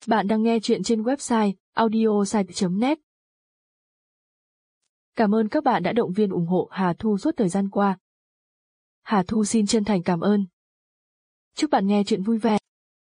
Bạn đang nghe chuyện trên website audiosite.net. Cảm ơn các bạn đã động viên ủng hộ Hà Thu suốt thời gian qua. Hà Thu xin chân thành cảm ơn. Chúc bạn nghe chuyện vui vẻ.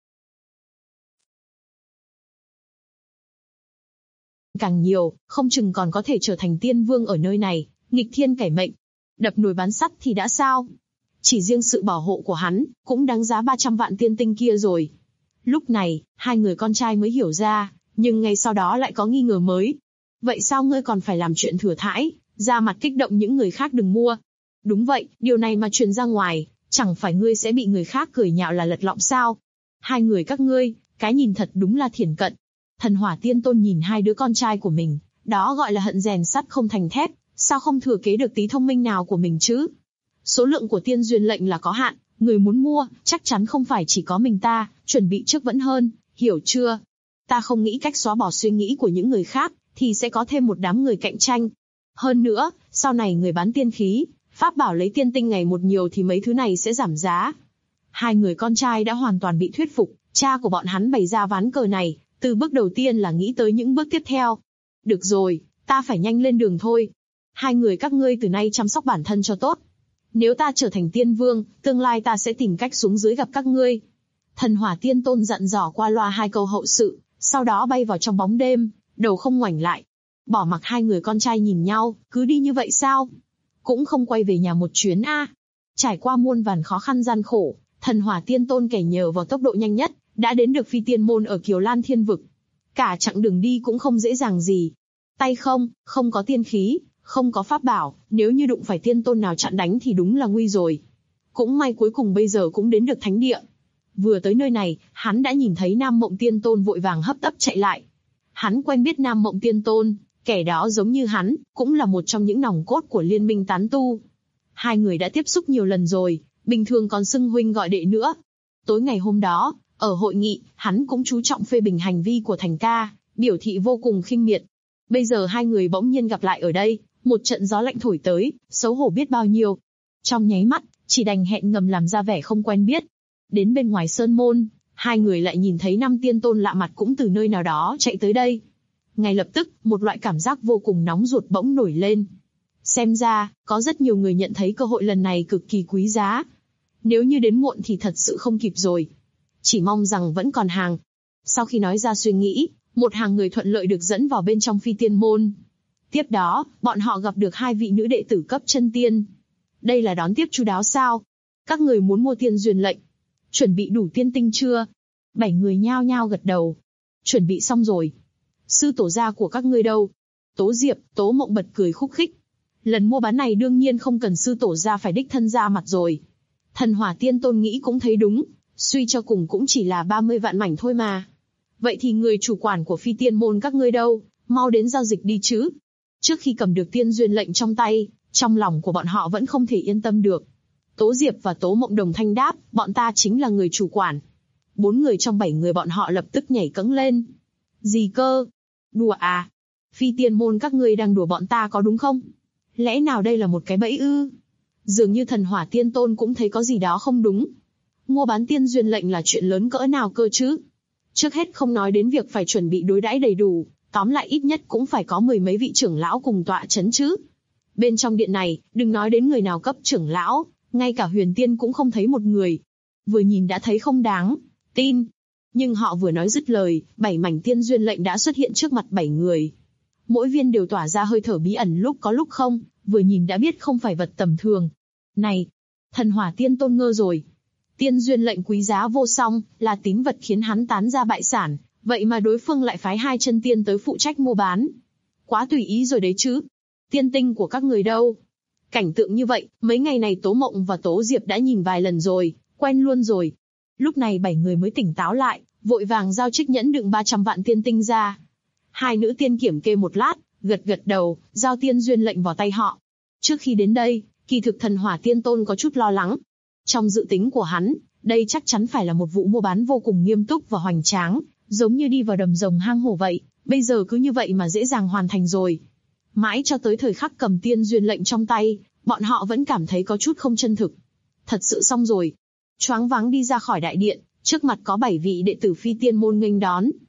Càng nhiều, không chừng còn có thể trở thành tiên vương ở nơi này, nghịch thiên cải mệnh. Đập nồi bán sắt thì đã sao? Chỉ riêng sự bảo hộ của hắn, cũng đáng giá 300 vạn tiên tinh kia rồi. Lúc này, hai người con trai mới hiểu ra, nhưng ngay sau đó lại có nghi ngờ mới. Vậy sao ngươi còn phải làm chuyện thừa thãi, ra mặt kích động những người khác đừng mua? Đúng vậy, điều này mà truyền ra ngoài, chẳng phải ngươi sẽ bị người khác cười nhạo là lật lọng sao? Hai người các ngươi, cái nhìn thật đúng là thiển cận. Thần Hỏa Tiên Tôn nhìn hai đứa con trai của mình, đó gọi là hận rèn sắt không thành thép, sao không thừa kế được tí thông minh nào của mình chứ? Số lượng của tiên duyên lệnh là có hạn, người muốn mua, chắc chắn không phải chỉ có mình ta, chuẩn bị trước vẫn hơn, hiểu chưa? Ta không nghĩ cách xóa bỏ suy nghĩ của những người khác, thì sẽ có thêm một đám người cạnh tranh. Hơn nữa, sau này người bán tiên khí, pháp bảo lấy tiên tinh ngày một nhiều thì mấy thứ này sẽ giảm giá. Hai người con trai đã hoàn toàn bị thuyết phục, cha của bọn hắn bày ra ván cờ này, từ bước đầu tiên là nghĩ tới những bước tiếp theo. Được rồi, ta phải nhanh lên đường thôi. Hai người các ngươi từ nay chăm sóc bản thân cho tốt. Nếu ta trở thành tiên vương, tương lai ta sẽ tìm cách xuống dưới gặp các ngươi. Thần Hỏa Tiên Tôn dặn dò qua loa hai câu hậu sự, sau đó bay vào trong bóng đêm, đầu không ngoảnh lại. Bỏ mặc hai người con trai nhìn nhau, cứ đi như vậy sao? Cũng không quay về nhà một chuyến a. Trải qua muôn vàn khó khăn gian khổ, Thần Hỏa Tiên Tôn kẻ nhờ vào tốc độ nhanh nhất, đã đến được Phi Tiên Môn ở Kiều Lan Thiên Vực. Cả chặng đường đi cũng không dễ dàng gì. Tay không có tiên khí, không có pháp bảo, nếu như đụng phải tiên tôn nào chặn đánh thì đúng là nguy rồi. Cũng may cuối cùng bây giờ cũng đến được thánh địa. Vừa tới nơi này, hắn đã nhìn thấy Nam Mộng Tiên Tôn vội vàng hấp tấp chạy lại. Hắn quen biết Nam Mộng Tiên Tôn, kẻ đó giống như hắn, cũng là một trong những nòng cốt của liên minh tán tu. Hai người đã tiếp xúc nhiều lần rồi, bình thường còn xưng huynh gọi đệ nữa. Tối ngày hôm đó, ở hội nghị, hắn cũng chú trọng phê bình hành vi của Thành ca, biểu thị vô cùng khinh miệt. Bây giờ hai người bỗng nhiên gặp lại ở đây, một trận gió lạnh thổi tới, xấu hổ biết bao nhiêu. Trong nháy mắt, chỉ đành hẹn ngầm làm ra vẻ không quen biết. Đến bên ngoài sơn môn, hai người lại nhìn thấy năm tiên tôn lạ mặt cũng từ nơi nào đó chạy tới đây. Ngay lập tức, một loại cảm giác vô cùng nóng ruột bỗng nổi lên. Xem ra, có rất nhiều người nhận thấy cơ hội lần này cực kỳ quý giá. Nếu như đến muộn thì thật sự không kịp rồi. Chỉ mong rằng vẫn còn hàng. Sau khi nói ra suy nghĩ, một hàng người thuận lợi được dẫn vào bên trong Phi Tiên Môn. Tiếp đó, bọn họ gặp được hai vị nữ đệ tử cấp chân tiên. Đây là đón tiếp chu đáo sao? Các người muốn mua tiên duyên lệnh. Chuẩn bị đủ tiên tinh chưa? 7 người nhao nhao gật đầu. Chuẩn bị xong rồi. Sư tổ gia của các ngươi đâu? Tố Diệp, Tố Mộng bật cười khúc khích. Lần mua bán này đương nhiên không cần sư tổ gia phải đích thân ra mặt rồi. Thần Hỏa Tiên Tôn nghĩ cũng thấy đúng. Suy cho cùng cũng chỉ là 30 vạn mảnh thôi mà. Vậy thì người chủ quản của Phi Tiên Môn các ngươi đâu? Mau đến giao dịch đi chứ. Trước khi cầm được tiên duyên lệnh trong tay, trong lòng của bọn họ vẫn không thể yên tâm được. Tố Diệp và Tố Mộng đồng thanh đáp, bọn ta chính là người chủ quản. 4 người trong 7 người bọn họ lập tức nhảy cẫng lên. Gì cơ? Đùa à? Phi Tiên Môn các ngươi đang đùa bọn ta có đúng không? Lẽ nào đây là một cái bẫy ư? Dường như Thần Hỏa Tiên Tôn cũng thấy có gì đó không đúng. Mua bán tiên duyên lệnh là chuyện lớn cỡ nào cơ chứ? Trước hết không nói đến việc phải chuẩn bị đối đãi đầy đủ, tóm lại ít nhất cũng phải có 10 mấy vị trưởng lão cùng tọa chấn chứ. Bên trong điện này, đừng nói đến người nào cấp trưởng lão, ngay cả huyền tiên cũng không thấy một người. Vừa nhìn đã thấy không đáng tin. Nhưng họ vừa nói dứt lời, 7 mảnh tiên duyên lệnh đã xuất hiện trước mặt 7 người. Mỗi viên đều tỏa ra hơi thở bí ẩn lúc có lúc không, vừa nhìn đã biết không phải vật tầm thường. Này, Thần Hỏa Tiên Tôn ngơ rồi. Tiên duyên lệnh quý giá vô song, là tín vật khiến hắn tán ra bại sản, vậy mà đối phương lại phái 2 chân tiên tới phụ trách mua bán. Quá tùy ý rồi đấy chứ. Tiên tinh của các người đâu? Cảnh tượng như vậy, mấy ngày này Tố Mộng và Tố Diệp đã nhìn vài lần rồi, quen luôn rồi. Lúc này 7 người mới tỉnh táo lại, vội vàng giao trích nhẫn đựng 300 vạn tiên tinh ra. Hai nữ tiên kiểm kê một lát, gật đầu, giao tiên duyên lệnh vào tay họ. Trước khi đến đây, kỳ thực Thần Hỏa Tiên Tôn có chút lo lắng. Trong dự tính của hắn, đây chắc chắn phải là một vụ mua bán vô cùng nghiêm túc và hoành tráng, giống như đi vào đầm rồng hang hổ vậy, bây giờ cứ như vậy mà dễ dàng hoàn thành rồi. Mãi cho tới thời khắc cầm tiên duyên lệnh trong tay, bọn họ vẫn cảm thấy có chút không chân thực. Thật sự xong rồi. Choáng váng đi ra khỏi đại điện, trước mặt có 7 vị đệ tử Phi Tiên Môn nghênh đón.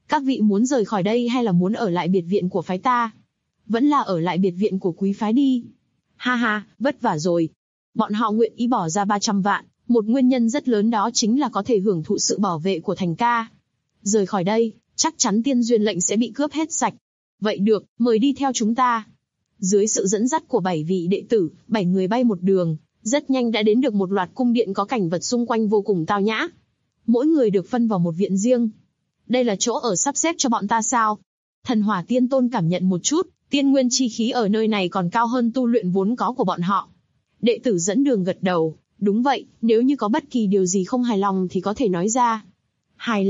Các vị muốn rời khỏi đây hay là muốn ở lại biệt viện của phái ta? Vẫn là ở lại biệt viện của quý phái đi. Ha ha, vất vả rồi. Bọn họ nguyện ý bỏ ra 300 vạn, một nguyên nhân rất lớn đó chính là có thể hưởng thụ sự bảo vệ của Thành ca. Rời khỏi đây, chắc chắn tiên duyên lệnh sẽ bị cướp hết sạch. Vậy được, mời đi theo chúng ta. Dưới sự dẫn dắt của 7 vị đệ tử, 7 người bay một đường, rất nhanh đã đến được một loạt cung điện có cảnh vật xung quanh vô cùng tao nhã. Mỗi người được phân vào một viện riêng. Đây là chỗ ở sắp xếp cho bọn ta sao? Thần Hỏa Tiên Tôn cảm nhận một chút, tiên nguyên chi khí ở nơi này còn cao hơn tu luyện vốn có của bọn họ. Đệ tử dẫn đường gật đầu, đúng vậy, nếu như có bất kỳ điều gì không hài lòng thì có thể nói ra. Hài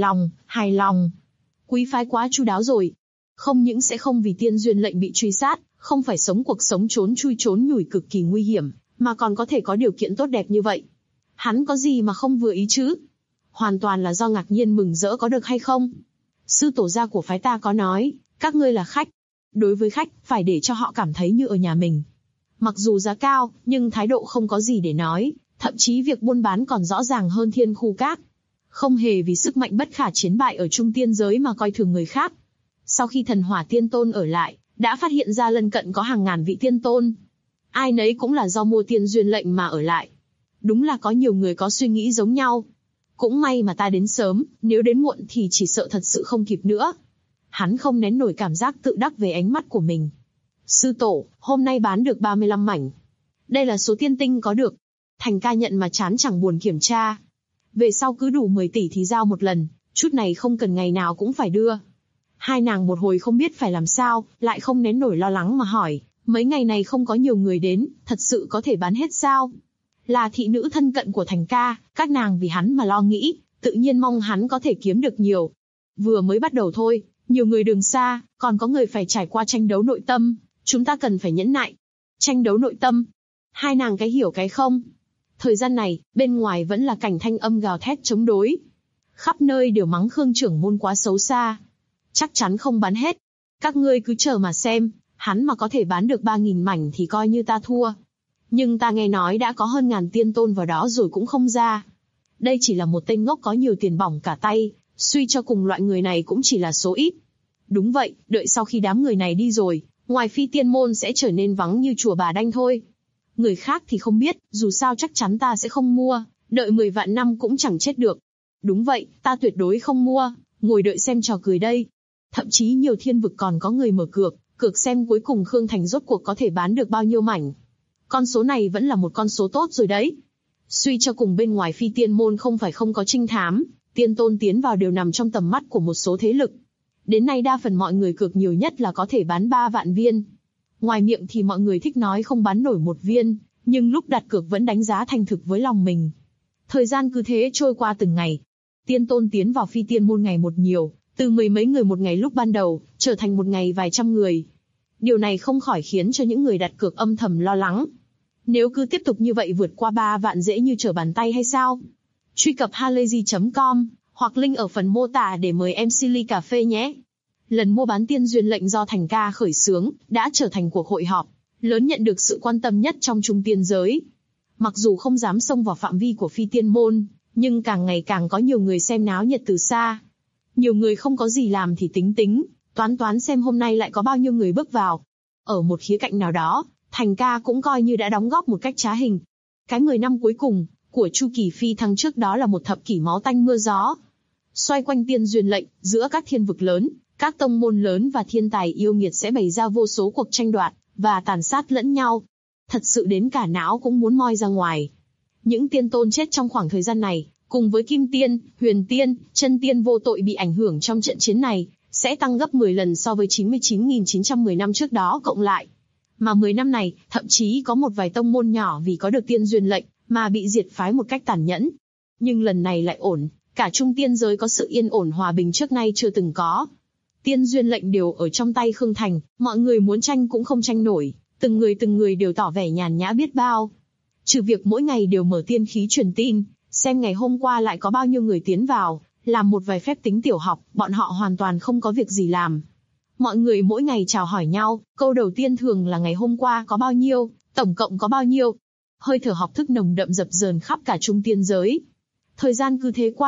lòng. Quý phái quá chu đáo rồi. Không những sẽ không vì tiên duyên lệnh bị truy sát, không phải sống cuộc sống trốn chui trốn nhủi cực kỳ nguy hiểm, mà còn có thể có điều kiện tốt đẹp như vậy. Hắn có gì mà không vừa ý chứ? Hoàn toàn là do ngạc nhiên mừng rỡ có được hay không? Sư tổ gia của phái ta có nói, các ngươi là khách. Đối với khách, phải để cho họ cảm thấy như ở nhà mình. Mặc dù giá cao, nhưng thái độ không có gì để nói, thậm chí việc buôn bán còn rõ ràng hơn thiên khu các. Không hề vì sức mạnh bất khả chiến bại ở trung tiên giới mà coi thường người khác. Sau khi Thần Hỏa Tiên Tôn ở lại, đã phát hiện ra lân cận có hàng ngàn vị tiên tôn. Ai nấy cũng là do mua tiên duyên lệnh mà ở lại. Đúng là có nhiều người có suy nghĩ giống nhau. Cũng may mà ta đến sớm, nếu đến muộn thì chỉ sợ thật sự không kịp nữa. Hắn không nén nổi cảm giác tự đắc về ánh mắt của mình. Sư tổ, hôm nay bán được 35 mảnh. Đây là số tiên tinh có được. Thành ca nhận mà chán chẳng buồn kiểm tra. Về sau cứ đủ 10 tỷ thì giao một lần, chút này không cần ngày nào cũng phải đưa. Hai nàng một hồi không biết phải làm sao, lại không nén nổi lo lắng mà hỏi, mấy ngày này không có nhiều người đến, thật sự có thể bán hết sao? Là thị nữ thân cận của Thành ca, các nàng vì hắn mà lo nghĩ, tự nhiên mong hắn có thể kiếm được nhiều. Vừa mới bắt đầu thôi, nhiều người đường xa, còn có người phải trải qua tranh đấu nội tâm, chúng ta cần phải nhẫn nại. Tranh đấu nội tâm? Hai nàng cái hiểu cái không? Thời gian này, bên ngoài vẫn là cảnh thanh âm gào thét chống đối. Khắp nơi đều mắng Khương trưởng môn quá xấu xa. Chắc chắn không bán hết. Các ngươi cứ chờ mà xem, hắn mà có thể bán được 3.000 mảnh thì coi như ta thua. Nhưng ta nghe nói đã có hơn ngàn tiên tôn vào đó rồi cũng không ra. Đây chỉ là một tên ngốc có nhiều tiền bỏng cả tay, suy cho cùng loại người này cũng chỉ là số ít. Đúng vậy, đợi sau khi đám người này đi rồi, ngoài phi tiên môn sẽ trở nên vắng như chùa Bà Đanh thôi. Người khác thì không biết, dù sao chắc chắn ta sẽ không mua, đợi 10 vạn năm cũng chẳng chết được. Đúng vậy, ta tuyệt đối không mua, ngồi đợi xem trò cười đây. Thậm chí nhiều thiên vực còn có người mở cược xem cuối cùng Khương Thành rốt cuộc có thể bán được bao nhiêu mảnh. Con số này vẫn là một con số tốt rồi đấy. Suy cho cùng bên ngoài phi tiên môn không phải không có trinh thám, tiên tôn tiến vào đều nằm trong tầm mắt của một số thế lực. Đến nay đa phần mọi người cược nhiều nhất là có thể bán 3 vạn viên. Ngoài miệng thì mọi người thích nói không bán nổi 1 viên, nhưng lúc đặt cược vẫn đánh giá thành thực với lòng mình. Thời gian cứ thế trôi qua từng ngày. Tiên tôn tiến vào phi tiên môn ngày một nhiều, từ 10 mấy người một ngày lúc ban đầu, trở thành một ngày vài trăm người. Điều này không khỏi khiến cho những người đặt cược âm thầm lo lắng. Nếu cứ tiếp tục như vậy vượt qua 3 vạn dễ như trở bàn tay hay sao? Truy cập halayzi.com, hoặc link ở phần mô tả để mời MC ly cà phê nhé. Lần mua bán tiên duyên lệnh do Thành ca khởi xướng, đã trở thành cuộc hội họp lớn nhận được sự quan tâm nhất trong trung tiên giới. Mặc dù không dám xông vào phạm vi của phi tiên môn, nhưng càng ngày càng có nhiều người xem náo nhiệt từ xa. Nhiều người không có gì làm thì tính, toán xem hôm nay lại có bao nhiêu người bước vào. Ở một khía cạnh nào đó, Thành ca cũng coi như đã đóng góp một cách trá hình. Cái 10 năm cuối cùng của chu kỳ phi thăng trước đó là một thập kỷ máu tanh mưa gió. Xoay quanh tiên duyên lệnh, giữa các thiên vực lớn, các tông môn lớn và thiên tài yêu nghiệt sẽ bày ra vô số cuộc tranh đoạt và tàn sát lẫn nhau. Thật sự đến cả não cũng muốn moi ra ngoài. Những tiên tôn chết trong khoảng thời gian này, cùng với Kim Tiên, Huyền Tiên, Chân Tiên vô tội bị ảnh hưởng trong trận chiến này, sẽ tăng gấp 10 lần so với 99.910 năm trước đó cộng lại. Mà 10 năm này, thậm chí có một vài tông môn nhỏ vì có được tiên duyên lệnh, mà bị diệt phái một cách tàn nhẫn. Nhưng lần này lại ổn, cả trung tiên giới có sự yên ổn hòa bình trước nay chưa từng có. Tiên duyên lệnh đều ở trong tay Khương Thành, mọi người muốn tranh cũng không tranh nổi, từng người đều tỏ vẻ nhàn nhã biết bao. Trừ việc mỗi ngày đều mở tiên khí truyền tin, xem ngày hôm qua lại có bao nhiêu người tiến vào, làm một vài phép tính tiểu học, bọn họ hoàn toàn không có việc gì làm. Mọi người mỗi ngày chào hỏi nhau, câu đầu tiên thường là ngày hôm qua có bao nhiêu, tổng cộng có bao nhiêu. Hơi thở học thức nồng đậm dập dờn khắp cả trung tiên giới. Thời gian cứ thế qua đi,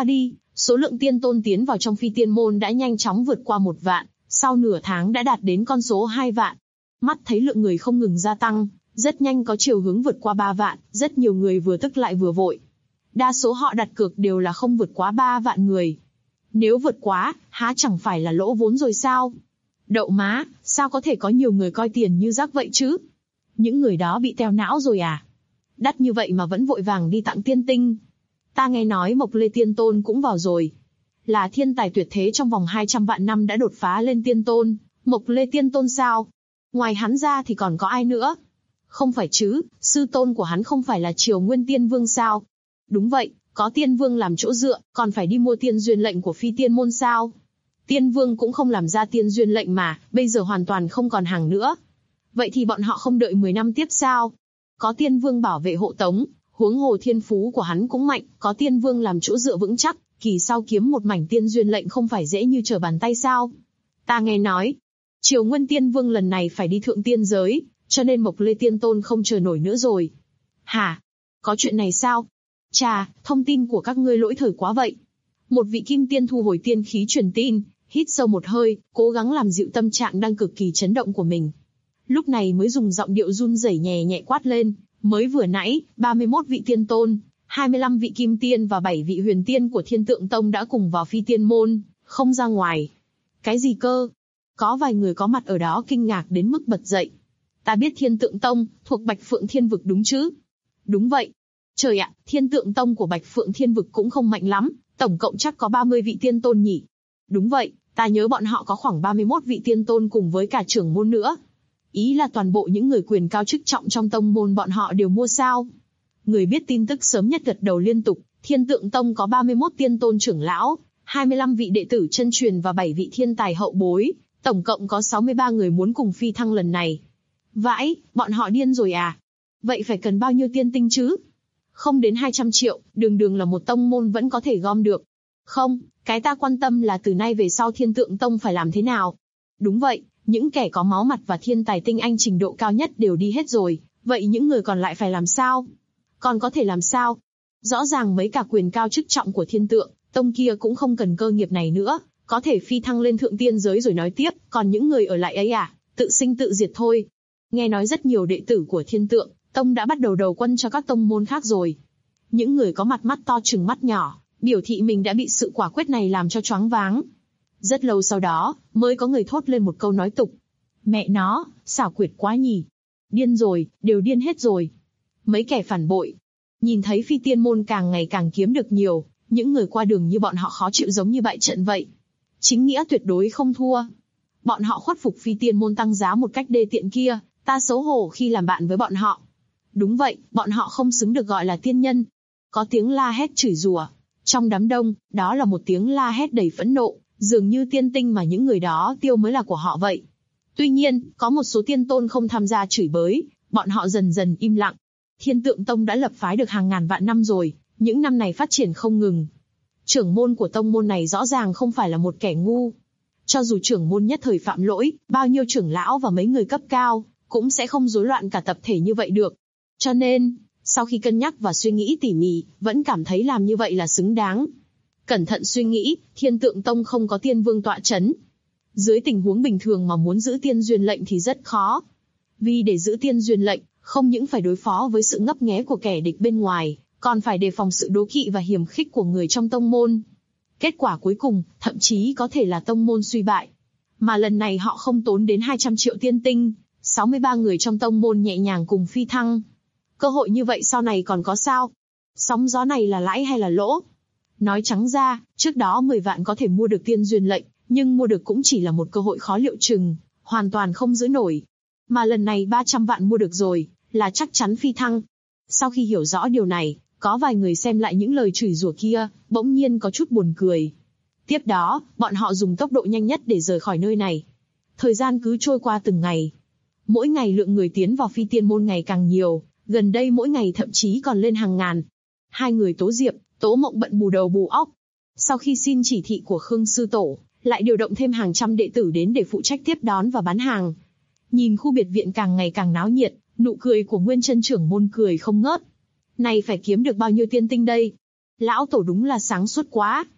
Số lượng tiên tôn tiến vào trong phi tiên môn đã nhanh chóng vượt qua 1 vạn, sau nửa tháng đã đạt đến con số 2 vạn. Mắt thấy lượng người không ngừng gia tăng, rất nhanh có chiều hướng vượt qua 3 vạn, rất nhiều người vừa tức lại vừa vội. Đa số họ đặt cược đều là không vượt quá 3 vạn người. Nếu vượt quá, há chẳng phải là lỗ vốn rồi sao? Đậu má, sao có thể có nhiều người coi tiền như rác vậy chứ? Những người đó bị teo não rồi à? Đắt như vậy mà vẫn vội vàng đi tặng tiên tinh. Ta nghe nói Mộc Lê Tiên Tôn cũng vào rồi. Là thiên tài tuyệt thế trong vòng 200 vạn năm đã đột phá lên tiên tôn. Mộc Lê Tiên Tôn sao? Ngoài hắn ra thì còn có ai nữa? Không phải chứ, sư tôn của hắn không phải là Triều Nguyên Tiên Vương sao? Đúng vậy, có Tiên Vương làm chỗ dựa, còn phải đi mua tiên duyên lệnh của phi tiên môn sao? Tiên Vương cũng không làm ra tiên duyên lệnh mà, bây giờ hoàn toàn không còn hàng nữa. Vậy thì bọn họ không đợi 10 năm tiếp sao? Có Tiên Vương bảo vệ hộ tống, huống hồ thiên phú của hắn cũng mạnh, có Tiên Vương làm chỗ dựa vững chắc, kỳ sau kiếm một mảnh tiên duyên lệnh không phải dễ như trở bàn tay sao? Ta nghe nói, Triều Nguyên Tiên Vương lần này phải đi thượng tiên giới, cho nên Mộc Lê Tiên Tôn không chờ nổi nữa rồi. Hả? Có chuyện này sao? Chà, thông tin của các ngươi lỗi thời quá vậy. Một vị kim tiên thu hồi tiên khí truyền tin, hít sâu một hơi, cố gắng làm dịu tâm trạng đang cực kỳ chấn động của mình. Lúc này mới dùng giọng điệu run rẩy nhẹ nhẹ quát lên, mới vừa nãy, 31 vị tiên tôn, 25 vị kim tiên và 7 vị huyền tiên của Thiên Tượng Tông đã cùng vào phi tiên môn, không ra ngoài. Cái gì cơ? Có vài người có mặt ở đó kinh ngạc đến mức bật dậy. Ta biết Thiên Tượng Tông, thuộc Bạch Phượng Thiên Vực đúng chứ? Đúng vậy. Trời ạ, Thiên Tượng Tông của Bạch Phượng Thiên Vực cũng không mạnh lắm, tổng cộng chắc có 30 vị tiên tôn nhỉ? Đúng vậy, ta nhớ bọn họ có khoảng 31 vị tiên tôn cùng với cả trưởng môn nữa. Ý là toàn bộ những người quyền cao chức trọng trong tông môn bọn họ đều mua sao? Người biết tin tức sớm nhất gật đầu liên tục, Thiên Tượng Tông có 31 tiên tôn trưởng lão, 25 vị đệ tử chân truyền và 7 vị thiên tài hậu bối, tổng cộng có 63 người muốn cùng phi thăng lần này. Vãi, bọn họ điên rồi à? Vậy phải cần bao nhiêu tiên tinh chứ? Không đến 200 triệu, đường đường là một tông môn vẫn có thể gom được. Không, cái ta quan tâm là từ nay về sau Thiên Tượng Tông phải làm thế nào? Đúng vậy, những kẻ có máu mặt và thiên tài tinh anh trình độ cao nhất đều đi hết rồi, vậy những người còn lại phải làm sao? Còn có thể làm sao? Rõ ràng mấy cả quyền cao chức trọng của Thiên Tượng Tông kia cũng không cần cơ nghiệp này nữa, có thể phi thăng lên thượng tiên giới rồi nói tiếp, còn những người ở lại ấy à, tự sinh tự diệt thôi. Nghe nói rất nhiều đệ tử của Thiên Tượng Tông đã bắt đầu đầu quân cho các tông môn khác rồi. Những người có mặt mắt to trừng mắt nhỏ, biểu thị mình đã bị sự quả quyết này làm cho choáng váng. Rất lâu sau đó, mới có người thốt lên một câu nói tục. Mẹ nó, xảo quyệt quá nhỉ. Điên rồi, đều điên hết rồi. Mấy kẻ phản bội. Nhìn thấy phi tiên môn càng ngày càng kiếm được nhiều, những người qua đường như bọn họ khó chịu giống như bại trận vậy. Chính nghĩa tuyệt đối không thua. Bọn họ khuất phục phi tiên môn tăng giá một cách đê tiện kia, ta xấu hổ khi làm bạn với bọn họ. Đúng vậy, bọn họ không xứng được gọi là tiên nhân. Có tiếng la hét chửi rủa. Trong đám đông, đó là một tiếng la hét đầy phẫn nộ, dường như tiên tinh mà những người đó tiêu mới là của họ vậy. Tuy nhiên, có một số tiên tôn không tham gia chửi bới, bọn họ dần dần im lặng. Thiên Tượng Tông đã lập phái được hàng ngàn vạn năm rồi, những năm này phát triển không ngừng. Trưởng môn của tông môn này rõ ràng không phải là một kẻ ngu. Cho dù trưởng môn nhất thời phạm lỗi, bao nhiêu trưởng lão và mấy người cấp cao, cũng sẽ không rối loạn cả tập thể như vậy được. Cho nên, sau khi cân nhắc và suy nghĩ tỉ mỉ, vẫn cảm thấy làm như vậy là xứng đáng. Cẩn thận suy nghĩ, Thiên Tượng Tông không có tiên vương tọa chấn. Dưới tình huống bình thường mà muốn giữ tiên duyên lệnh thì rất khó. Vì để giữ tiên duyên lệnh, không những phải đối phó với sự ngấp nghé của kẻ địch bên ngoài, còn phải đề phòng sự đố kỵ và hiềm khích của người trong tông môn. Kết quả cuối cùng, thậm chí có thể là tông môn suy bại. Mà lần này họ không tốn đến 200 triệu tiên tinh, 63 người trong tông môn nhẹ nhàng cùng phi thăng. Cơ hội như vậy sau này còn có sao? Sóng gió này là lãi hay là lỗ? Nói trắng ra, trước đó 10 vạn có thể mua được tiên duyên lệnh, nhưng mua được cũng chỉ là một cơ hội khó liệu chừng, hoàn toàn không giữ nổi. Mà lần này 300 vạn mua được rồi, là chắc chắn phi thăng. Sau khi hiểu rõ điều này, có vài người xem lại những lời chửi rủa kia, bỗng nhiên có chút buồn cười. Tiếp đó, bọn họ dùng tốc độ nhanh nhất để rời khỏi nơi này. Thời gian cứ trôi qua từng ngày. Mỗi ngày lượng người tiến vào phi tiên môn ngày càng nhiều, gần đây mỗi ngày thậm chí còn lên hàng ngàn. Hai người Tố Diệp, Tố Mộng bận bù đầu bù óc. Sau khi xin chỉ thị của Khương Sư Tổ, lại điều động thêm hàng trăm đệ tử đến để phụ trách tiếp đón và bán hàng. Nhìn khu biệt viện càng ngày càng náo nhiệt, nụ cười của Nguyên Chân trưởng môn cười không ngớt. Này phải kiếm được bao nhiêu tiên tinh đây? Lão Tổ đúng là sáng suốt quá.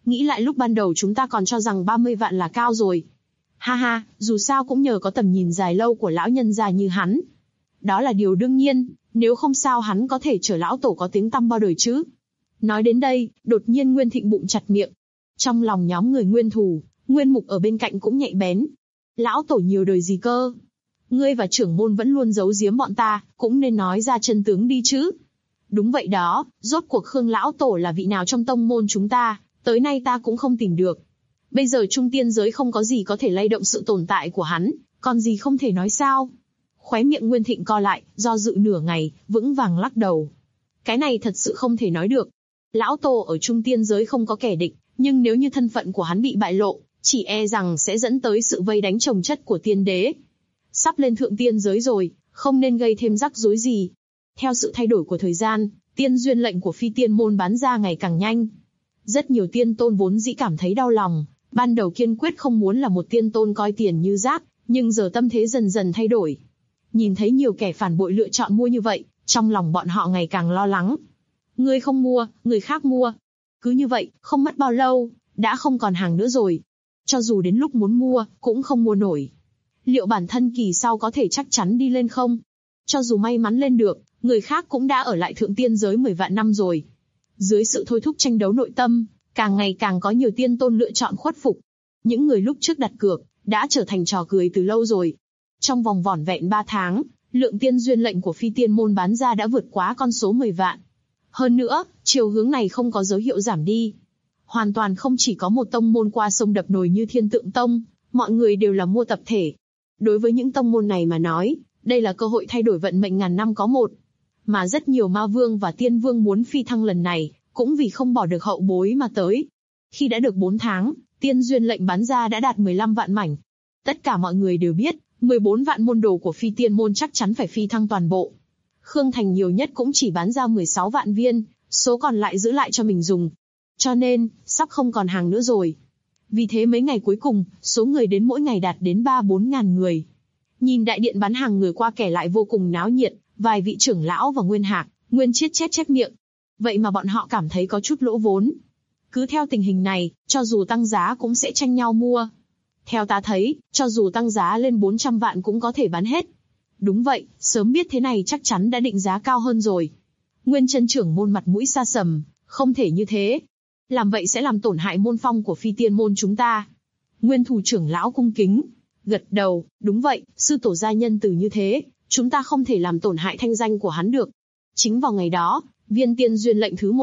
Nghĩ lại lúc ban đầu chúng ta còn cho rằng 30 vạn là cao rồi. Ha ha, dù sao cũng nhờ có tầm nhìn dài lâu của lão nhân già như hắn. Đó là điều đương nhiên, nếu không sao hắn có thể chở lão tổ có tiếng tăm bao đời chứ. Nói đến đây, đột nhiên Nguyên Thịnh bụng chặt miệng. Trong lòng nhóm người Nguyên Thù, Nguyên Mục ở bên cạnh cũng nhạy bén. Lão tổ nhiều đời gì cơ? Ngươi và trưởng môn vẫn luôn giấu giếm bọn ta, cũng nên nói ra chân tướng đi chứ. Đúng vậy đó, rốt cuộc Khương lão tổ là vị nào trong tông môn chúng ta, tới nay ta cũng không tìm được. Bây giờ trung tiên giới không có gì có thể lay động sự tồn tại của hắn, còn gì không thể nói sao? Khóe miệng Nguyên Thịnh co lại, do dự nửa ngày, vững vàng lắc đầu. Cái này thật sự không thể nói được. Lão tổ ở trung tiên giới không có kẻ địch, nhưng nếu như thân phận của hắn bị bại lộ, chỉ e rằng sẽ dẫn tới sự vây đánh chồng chất của tiên đế. Sắp lên thượng tiên giới rồi, không nên gây thêm rắc rối gì. Theo sự thay đổi của thời gian, tiên duyên lệnh của phi tiên môn bán ra ngày càng nhanh. Rất nhiều tiên tôn vốn dĩ cảm thấy đau lòng, ban đầu kiên quyết không muốn là một tiên tôn coi tiền như rác, nhưng giờ tâm thế dần dần thay đổi. Nhìn thấy nhiều kẻ phản bội lựa chọn mua như vậy, trong lòng bọn họ ngày càng lo lắng. Ngươi không mua, người khác mua. Cứ như vậy, không mất bao lâu, đã không còn hàng nữa rồi. Cho dù đến lúc muốn mua, cũng không mua nổi. Liệu bản thân kỳ sau có thể chắc chắn đi lên không? Cho dù may mắn lên được, người khác cũng đã ở lại thượng tiên giới 10 vạn năm rồi. Dưới sự thôi thúc tranh đấu nội tâm, càng ngày càng có nhiều tiên tôn lựa chọn khuất phục. Những người lúc trước đặt cược, đã trở thành trò cười từ lâu rồi. Trong vòng vỏn vẹn 3 tháng, lượng tiên duyên lệnh của phi tiên môn bán ra đã vượt quá con số 10 vạn. Hơn nữa, chiều hướng này không có dấu hiệu giảm đi. Hoàn toàn không chỉ có một tông môn qua sông đập nồi như Thiên Tượng Tông, mọi người đều là mua tập thể. Đối với những tông môn này mà nói, đây là cơ hội thay đổi vận mệnh ngàn năm có một. Mà rất nhiều ma vương và tiên vương muốn phi thăng lần này, cũng vì không bỏ được hậu bối mà tới. Khi đã được 4 tháng, tiên duyên lệnh bán ra đã đạt 15 vạn mảnh. Tất cả mọi người đều biết, 14 vạn môn đồ của phi tiên môn chắc chắn phải phi thăng toàn bộ. Khương Thành nhiều nhất cũng chỉ bán ra 16 vạn viên, số còn lại giữ lại cho mình dùng. Cho nên, sắp không còn hàng nữa rồi. Vì thế mấy ngày cuối cùng, số người đến mỗi ngày đạt đến 3-4 ngàn người. Nhìn đại điện bán hàng người qua kẻ lại vô cùng náo nhiệt, vài vị trưởng lão và Nguyên Hạc, Nguyên Chiết chép miệng. Vậy mà bọn họ cảm thấy có chút lỗ vốn. Cứ theo tình hình này, cho dù tăng giá cũng sẽ tranh nhau mua. Theo ta thấy, cho dù tăng giá lên 400 vạn cũng có thể bán hết. Đúng vậy, sớm biết thế này chắc chắn đã định giá cao hơn rồi. Nguyên chân trưởng môn mặt mũi sa sầm, không thể như thế. Làm vậy sẽ làm tổn hại môn phong của phi tiên môn chúng ta. Nguyên thủ trưởng lão cung kính, gật đầu, đúng vậy, sư tổ gia nhân từ như thế, chúng ta không thể làm tổn hại thanh danh của hắn được. Chính vào ngày đó, viên tiên duyên lệnh thứ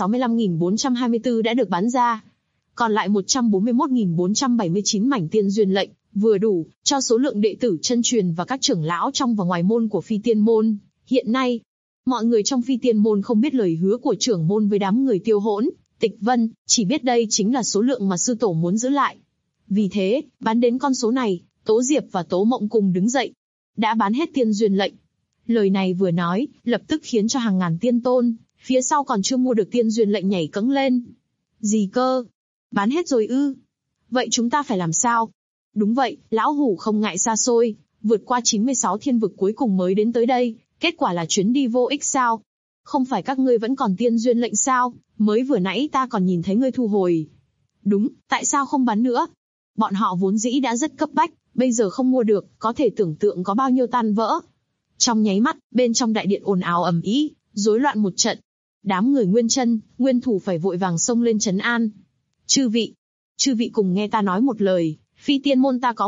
165.424 đã được bán ra. Còn lại 141.479 mảnh tiên duyên lệnh, vừa đủ cho số lượng đệ tử chân truyền và các trưởng lão trong và ngoài môn của phi tiên môn. Hiện nay, mọi người trong phi tiên môn không biết lời hứa của trưởng môn với đám người Tiêu Hỗn, Tịch Vân, chỉ biết đây chính là số lượng mà sư tổ muốn giữ lại. Vì thế, bán đến con số này, Tố Diệp và Tố Mộng cùng đứng dậy. Đã bán hết tiên duyên lệnh. Lời này vừa nói, lập tức khiến cho hàng ngàn tiên tôn, phía sau còn chưa mua được tiên duyên lệnh nhảy cẫng lên. Gì cơ? Bán hết rồi ư? Vậy chúng ta phải làm sao? Đúng vậy, lão hủ không ngại xa xôi, vượt qua 96 thiên vực cuối cùng mới đến tới đây, kết quả là chuyến đi vô ích sao? Không phải các ngươi vẫn còn tiên duyên lệnh sao? Mới vừa nãy ta còn nhìn thấy ngươi thu hồi. Đúng, tại sao không bán nữa? Bọn họ vốn dĩ đã rất cấp bách, bây giờ không mua được, có thể tưởng tượng có bao nhiêu tan vỡ. Trong nháy mắt, bên trong đại điện ồn ào ầm ĩ, rối loạn một trận. Đám người Nguyên Chân, Nguyên Thủ phải vội vàng xông lên trấn an. Chư vị cùng nghe ta nói một lời, phi tiên môn ta có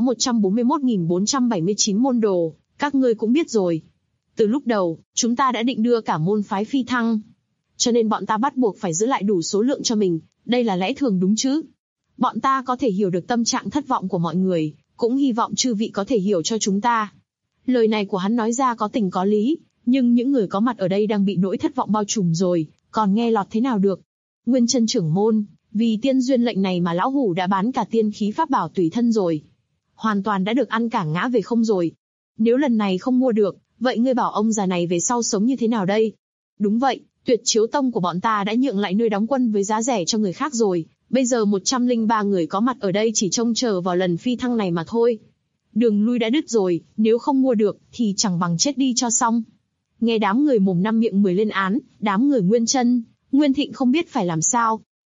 141.479 môn đồ, các ngươi cũng biết rồi. Từ lúc đầu, chúng ta đã định đưa cả môn phái phi thăng. Cho nên bọn ta bắt buộc phải giữ lại đủ số lượng cho mình, đây là lẽ thường đúng chứ. Bọn ta có thể hiểu được tâm trạng thất vọng của mọi người, cũng hy vọng chư vị có thể hiểu cho chúng ta. Lời này của hắn nói ra có tình có lý, nhưng những người có mặt ở đây đang bị nỗi thất vọng bao trùm rồi, còn nghe lọt thế nào được. Nguyên chân trưởng môn, vì tiên duyên lệnh này mà lão hủ đã bán cả tiên khí pháp bảo tùy thân rồi. Hoàn toàn đã được ăn cả ngã về không rồi. Nếu lần này không mua được, vậy ngươi bảo ông già này về sau sống như thế nào đây? Đúng vậy, Tuyệt Chiếu Tông của bọn ta đã nhượng lại nơi đóng quân với giá rẻ cho người khác rồi. Bây giờ 103 người có mặt ở đây chỉ trông chờ vào lần phi thăng này mà thôi. Đường lui đã đứt rồi, nếu không mua được, thì chẳng bằng chết đi cho xong. Nghe đám người mồm năm miệng 10 lên án, đám người Nguyên Chân, Nguyên Thịnh không biết phải làm sao.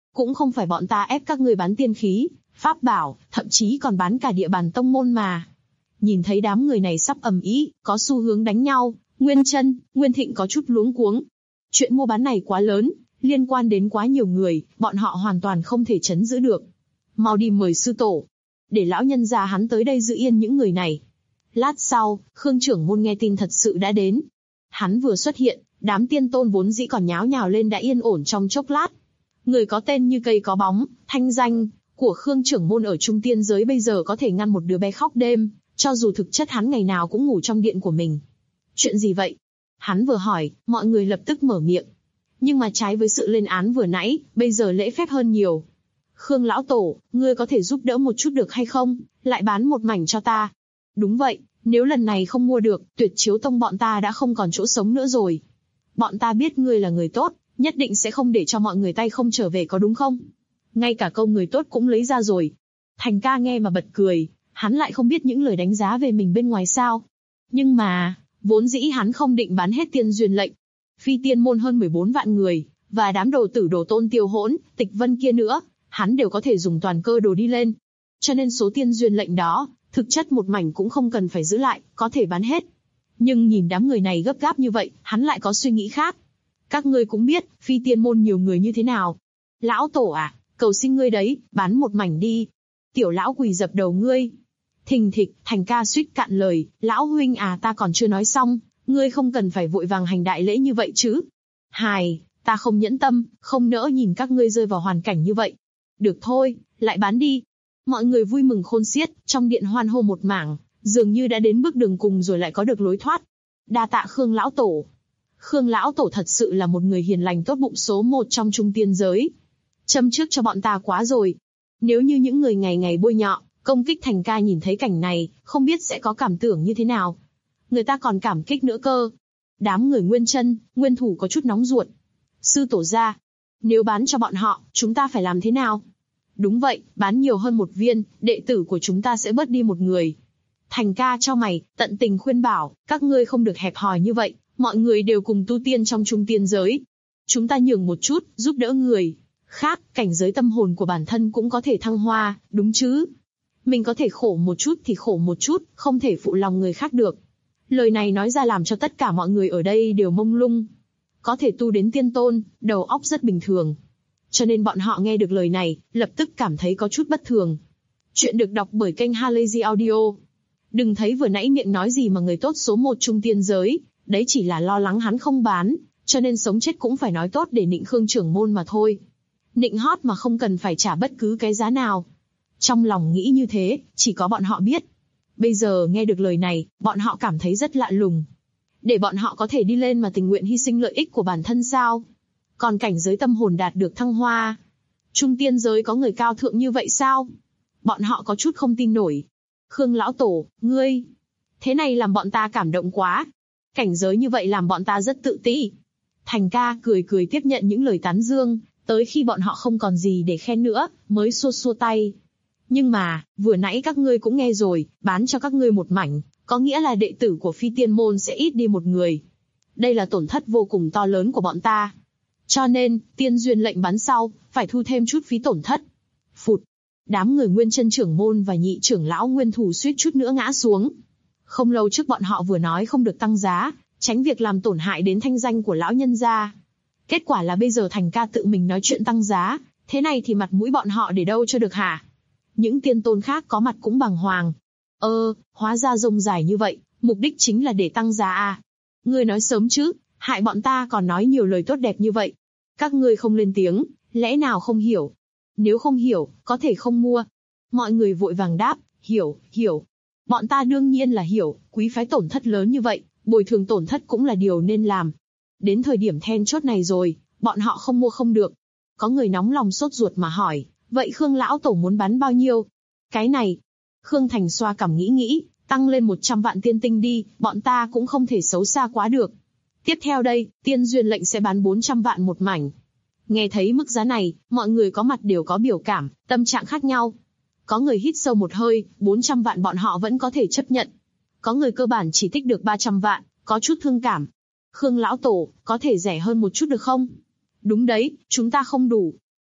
Cũng không phải bọn ta ép các ngươi bán tiên khí, pháp bảo, thậm chí còn bán cả địa bàn tông môn mà. Nhìn thấy đám người này sắp ầm ĩ, có xu hướng đánh nhau, Nguyên Chân, Nguyên Thịnh có chút luống cuống. Chuyện mua bán này quá lớn, liên quan đến quá nhiều người, bọn họ hoàn toàn không thể trấn giữ được. Mau đi mời sư tổ, để lão nhân gia hắn tới đây giữ yên những người này. Lát sau, Khương trưởng môn nghe tin thật sự đã đến. Hắn vừa xuất hiện, đám tiên tôn vốn dĩ còn nháo nhào lên đã yên ổn trong chốc lát. Người có tên như cây có bóng, thanh danh của Khương trưởng môn ở trung tiên giới bây giờ có thể ngăn một đứa bé khóc đêm, cho dù thực chất hắn ngày nào cũng ngủ trong điện của mình. Chuyện gì vậy? Hắn vừa hỏi, mọi người lập tức mở miệng. Nhưng mà trái với sự lên án vừa nãy, bây giờ lễ phép hơn nhiều. Khương lão tổ, ngươi có thể giúp đỡ một chút được hay không? Lại bán một mảnh cho ta. Đúng vậy, nếu lần này không mua được, Tuyệt Chiếu Tông bọn ta đã không còn chỗ sống nữa rồi. Bọn ta biết ngươi là người tốt, nhất định sẽ không để cho mọi người tay không trở về, có đúng không? Ngay cả câu người tốt cũng lấy ra rồi. Thành ca nghe mà bật cười, hắn lại không biết những lời đánh giá về mình bên ngoài sao. Nhưng mà, vốn dĩ hắn không định bán hết tiên duyên lệnh. Phi tiên môn hơn 14 vạn người, và đám đồ tử đồ tôn Tiêu Hỗn, Tịch Vân kia nữa, hắn đều có thể dùng toàn cơ đồ đi lên. Cho nên số tiên duyên lệnh đó, thực chất một mảnh cũng không cần phải giữ lại, có thể bán hết. Nhưng nhìn đám người này gấp gáp như vậy, hắn lại có suy nghĩ khác. Các ngươi cũng biết, phi tiên môn nhiều người như thế nào. Lão tổ à, cầu xin ngươi đấy, bán một mảnh đi. Tiểu lão quỳ dập đầu ngươi. Thình thịch, Thành ca suýt cạn lời, lão huynh à, ta còn chưa nói xong, ngươi không cần phải vội vàng hành đại lễ như vậy chứ. Hài, ta không nhẫn tâm, không nỡ nhìn các ngươi rơi vào hoàn cảnh như vậy. Được thôi, lại bán đi. Mọi người vui mừng khôn xiết, trong điện hoan hô một mảng, dường như đã đến bước đường cùng rồi lại có được lối thoát. Đa tạ Khương lão tổ. Khương lão tổ thật sự là một người hiền lành tốt bụng số một trong trung tiên giới. Châm trước cho bọn ta quá rồi. Nếu như những người ngày ngày bôi nhọ, công kích Thành ca nhìn thấy cảnh này, không biết sẽ có cảm tưởng như thế nào. Người ta còn cảm kích nữa cơ. Đám người Nguyên Chân, Nguyên Thủ có chút nóng ruột. Sư tổ gia, nếu bán cho bọn họ, chúng ta phải làm thế nào? Đúng vậy, bán nhiều hơn một viên, đệ tử của chúng ta sẽ bớt đi một người. Thành ca cho mày, tận tình khuyên bảo, các ngươi không được hẹp hòi như vậy, mọi người đều cùng tu tiên trong trung tiên giới. Chúng ta nhường một chút, giúp đỡ người khác, cảnh giới tâm hồn của bản thân cũng có thể thăng hoa, đúng chứ? Mình có thể khổ một chút thì khổ một chút, không thể phụ lòng người khác được. Lời này nói ra làm cho tất cả mọi người ở đây đều mông lung. Có thể tu đến tiên tôn, đầu óc rất bình thường. Cho nên bọn họ nghe được lời này, lập tức cảm thấy có chút bất thường. Chuyện được đọc bởi kênh Halazy Audio. Đừng thấy vừa nãy miệng nói gì mà người tốt số một trung tiên giới, đấy chỉ là lo lắng hắn không bán, cho nên sống chết cũng phải nói tốt để nịnh Khương trưởng môn mà thôi. Nịnh hót mà không cần phải trả bất cứ cái giá nào. Trong lòng nghĩ như thế, chỉ có bọn họ biết. Bây giờ nghe được lời này, bọn họ cảm thấy rất lạ lùng. Để bọn họ có thể đi lên mà tình nguyện hy sinh lợi ích của bản thân sao? Còn cảnh giới tâm hồn đạt được thăng hoa. Trung tiên giới có người cao thượng như vậy sao? Bọn họ có chút không tin nổi. Khương lão tổ, ngươi, thế này làm bọn ta cảm động quá. Cảnh giới như vậy làm bọn ta rất tự ti. Thành ca cười cười tiếp nhận những lời tán dương, tới khi bọn họ không còn gì để khen nữa, mới xua xua tay. Nhưng mà, vừa nãy các ngươi cũng nghe rồi, bán cho các ngươi một mảnh, có nghĩa là đệ tử của phi tiên môn sẽ ít đi một người. Đây là tổn thất vô cùng to lớn của bọn ta. Cho nên, tiên duyên lệnh bán sau, phải thu thêm chút phí tổn thất. Phụt! Đám người Nguyên Chân trưởng môn và nhị trưởng lão Nguyên Thủ suýt chút nữa ngã xuống. Không lâu trước bọn họ vừa nói không được tăng giá, tránh việc làm tổn hại đến thanh danh của lão nhân gia. Kết quả là bây giờ Thành ca tự mình nói chuyện tăng giá, thế này thì mặt mũi bọn họ để đâu cho được hả? Những tiên tôn khác có mặt cũng bàng hoàng. Hóa ra rông dài như vậy, mục đích chính là để tăng giá à? Ngươi nói sớm chứ, hại bọn ta còn nói nhiều lời tốt đẹp như vậy. Các ngươi không lên tiếng, lẽ nào không hiểu? Nếu không hiểu, có thể không mua. Mọi người vội vàng đáp, hiểu. Bọn ta đương nhiên là hiểu, quý phái tổn thất lớn như vậy, bồi thường tổn thất cũng là điều nên làm. Đến thời điểm then chốt này rồi, bọn họ không mua không được. Có người nóng lòng sốt ruột mà hỏi, vậy Khương lão tổ muốn bán bao nhiêu? Cái này, Khương Thành xoa cằm nghĩ, tăng lên 100 vạn tiên tinh đi, bọn ta cũng không thể xấu xa quá được. Tiếp theo đây, tiên duyên lệnh sẽ bán 400 vạn một mảnh. Nghe thấy mức giá này, mọi người có mặt đều có biểu cảm, tâm trạng khác nhau. Có người hít sâu một hơi, 400 vạn bọn họ vẫn có thể chấp nhận. Có người cơ bản chỉ tích được 300 vạn, có chút thương cảm. Khương lão tổ, có thể rẻ hơn một chút được không? Đúng đấy, chúng ta không đủ.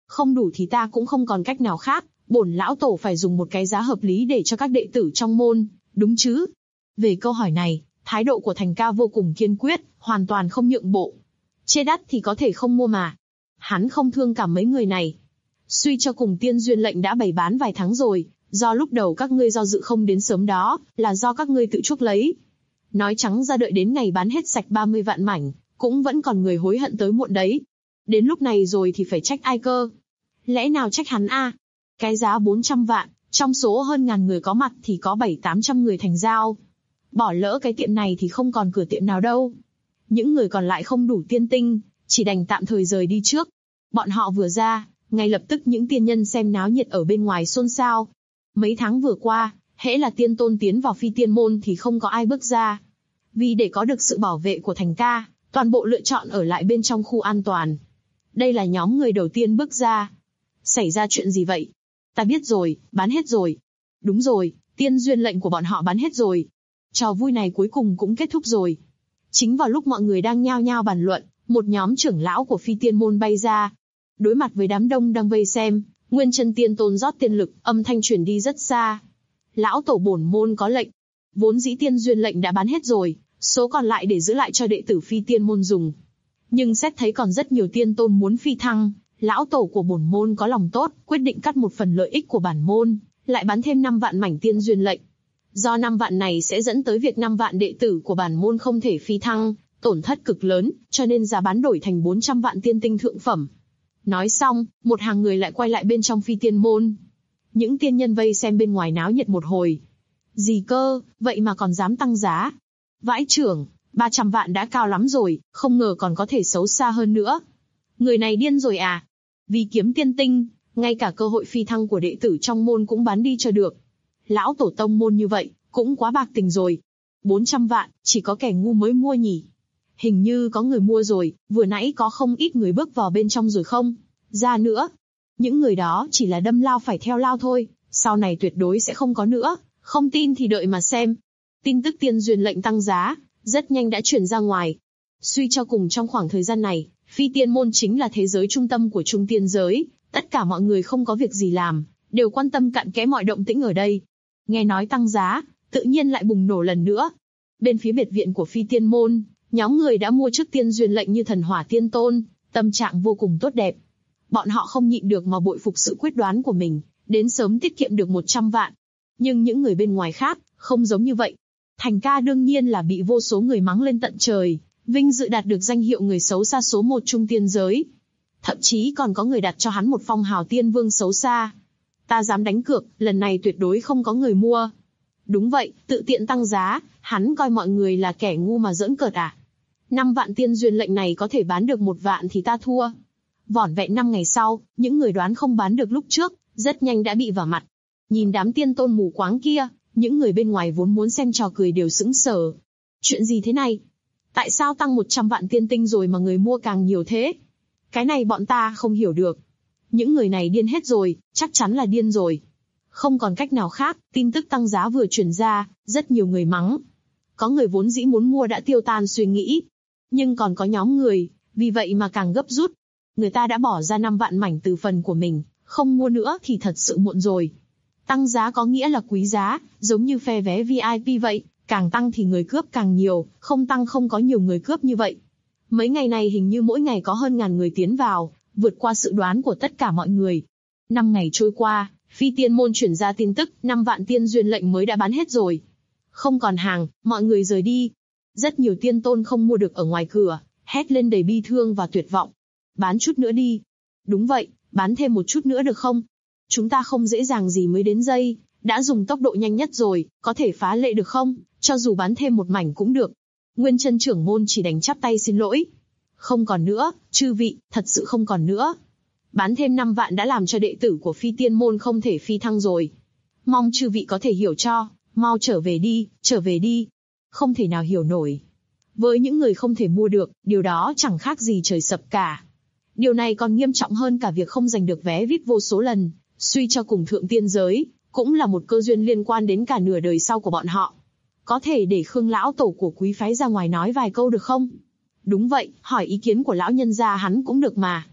Không đủ thì ta cũng không còn cách nào khác, bổn lão tổ phải dùng một cái giá hợp lý để cho các đệ tử trong môn, đúng chứ? Về câu hỏi này, thái độ của Thành Ca vô cùng kiên quyết, hoàn toàn không nhượng bộ. Chê đắt thì có thể không mua mà. Hắn không thương cảm mấy người này. Suy cho cùng tiên duyên lệnh đã bày bán vài tháng rồi, do lúc đầu các ngươi do dự không đến sớm đó, là do các ngươi tự chuốc lấy. Nói trắng ra đợi đến ngày bán hết sạch 30 vạn mảnh, cũng vẫn còn người hối hận tới muộn đấy. Đến lúc này rồi thì phải trách ai cơ? Lẽ nào trách hắn a? Cái giá 400 vạn, trong số hơn ngàn người có mặt thì có 700-800 người thành giao. Bỏ lỡ cái tiệm này thì không còn cửa tiệm nào đâu. Những người còn lại không đủ tiên tinh, chỉ đành tạm thời rời đi trước. Bọn họ vừa ra, ngay lập tức những tiên nhân xem náo nhiệt ở bên ngoài xôn xao. Mấy tháng vừa qua, hễ là tiên tôn tiến vào phi tiên môn thì không có ai bước ra. Vì để có được sự bảo vệ của Thành Ca, toàn bộ lựa chọn ở lại bên trong khu an toàn. Đây là nhóm người đầu tiên bước ra. Xảy ra chuyện gì vậy? Ta biết rồi, bán hết rồi. Đúng rồi, tiên duyên lệnh của bọn họ bán hết rồi. Trò vui này cuối cùng cũng kết thúc rồi. Chính vào lúc mọi người đang nhao nhao bàn luận, một nhóm trưởng lão của phi tiên môn bay ra. Đối mặt với đám đông đang vây xem, Nguyên Chân Tiên Tôn rót tiên lực, âm thanh truyền đi rất xa. Lão tổ bổn môn có lệnh. Vốn dĩ tiên duyên lệnh đã bán hết rồi, số còn lại để giữ lại cho đệ tử phi tiên môn dùng. Nhưng xét thấy còn rất nhiều tiên tôn muốn phi thăng, lão tổ của bổn môn có lòng tốt, quyết định cắt một phần lợi ích của bản môn, lại bán thêm 5 vạn mảnh tiên duyên lệnh. Do 5 vạn này sẽ dẫn tới việc 5 vạn đệ tử của bản môn không thể phi thăng, tổn thất cực lớn, cho nên giá bán đổi thành 400 vạn tiên tinh thượng phẩm. Nói xong, một hàng người lại quay lại bên trong phi tiên môn. Những tiên nhân vây xem bên ngoài náo nhiệt một hồi. Gì cơ, vậy mà còn dám tăng giá? Vãi trưởng, 300 vạn đã cao lắm rồi, không ngờ còn có thể xấu xa hơn nữa. Người này điên rồi à? Vì kiếm tiên tinh, ngay cả cơ hội phi thăng của đệ tử trong môn cũng bán đi cho được. Lão tổ tông môn như vậy, cũng quá bạc tình rồi. 400 vạn, chỉ có kẻ ngu mới mua nhỉ? Hình như có người mua rồi, vừa nãy có không ít người bước vào bên trong rồi không? Ra nữa. Những người đó chỉ là đâm lao phải theo lao thôi, sau này tuyệt đối sẽ không có nữa, không tin thì đợi mà xem. Tin tức tiên duyên lệnh tăng giá, rất nhanh đã truyền ra ngoài. Suy cho cùng trong khoảng thời gian này, phi tiên môn chính là thế giới trung tâm của trung tiên giới, tất cả mọi người không có việc gì làm, đều quan tâm cặn kẽ mọi động tĩnh ở đây. Nghe nói tăng giá, tự nhiên lại bùng nổ lần nữa. Bên phía biệt viện của phi tiên môn, nhóm người đã mua trước tiên duyên lệnh như thần hỏa tiên tôn, tâm trạng vô cùng tốt đẹp. Bọn họ không nhịn được mà bội phục sự quyết đoán của mình, đến sớm tiết kiệm được 100 vạn. Nhưng những người bên ngoài khác, không giống như vậy. Thành Ca đương nhiên là bị vô số người mắng lên tận trời, vinh dự đạt được danh hiệu người xấu xa số 1 trung tiên giới. Thậm chí còn có người đặt cho hắn một phong hào tiên vương xấu xa. Ta dám đánh cược, lần này tuyệt đối không có người mua. Đúng vậy, tự tiện tăng giá, hắn coi mọi người là kẻ ngu mà giỡn cợt à? 5 vạn tiên duyên lệnh này có thể bán được 1 vạn thì ta thua. Vỏn vẹn 5 ngày sau, những người đoán không bán được lúc trước, rất nhanh đã bị vào mặt. Nhìn đám tiên tôn mù quáng kia, những người bên ngoài vốn muốn xem trò cười đều sững sờ. Chuyện gì thế này? Tại sao tăng 100 vạn tiên tinh rồi mà người mua càng nhiều thế? Cái này bọn ta không hiểu được. Những người này điên hết rồi, chắc chắn là điên rồi. Không còn cách nào khác, tin tức tăng giá vừa truyền ra, rất nhiều người mắng. Có người vốn dĩ muốn mua đã tiêu tan suy nghĩ. Nhưng còn có nhóm người, vì vậy mà càng gấp rút. Người ta đã bỏ ra 5 vạn mảnh từ phần của mình, không mua nữa thì thật sự muộn rồi. Tăng giá có nghĩa là quý giá, giống như phe vé VIP vậy, càng tăng thì người cướp càng nhiều, không tăng không có nhiều người cướp như vậy. Mấy ngày này hình như mỗi ngày có hơn ngàn người tiến vào, vượt qua sự đoán của tất cả mọi người. 5 ngày trôi qua, phi tiên môn chuyển ra tin tức, 5 vạn tiên duyên lệnh mới đã bán hết rồi. Không còn hàng, mọi người rời đi. Rất nhiều tiên tôn không mua được ở ngoài cửa, hét lên đầy bi thương và tuyệt vọng. Bán chút nữa đi. Đúng vậy, bán thêm một chút nữa được không? Chúng ta không dễ dàng gì mới đến giây, đã dùng tốc độ nhanh nhất rồi, có thể phá lệ được không? Cho dù bán thêm một mảnh cũng được. Nguyên Chân trưởng môn chỉ đành chắp tay xin lỗi. Không còn nữa, chư vị, thật sự không còn nữa. Bán thêm 5 vạn đã làm cho đệ tử của phi tiên môn không thể phi thăng rồi. Mong chư vị có thể hiểu cho, mau trở về đi, trở về đi. Không thể nào hiểu nổi. Với những người không thể mua được, điều đó chẳng khác gì trời sập cả. Điều này còn nghiêm trọng hơn cả việc không giành được vé VIP vô số lần, suy cho cùng thượng tiên giới, cũng là một cơ duyên liên quan đến cả nửa đời sau của bọn họ. Có thể để Khương lão tổ của quý phái ra ngoài nói vài câu được không? Đúng vậy, hỏi ý kiến của lão nhân gia hắn cũng được mà.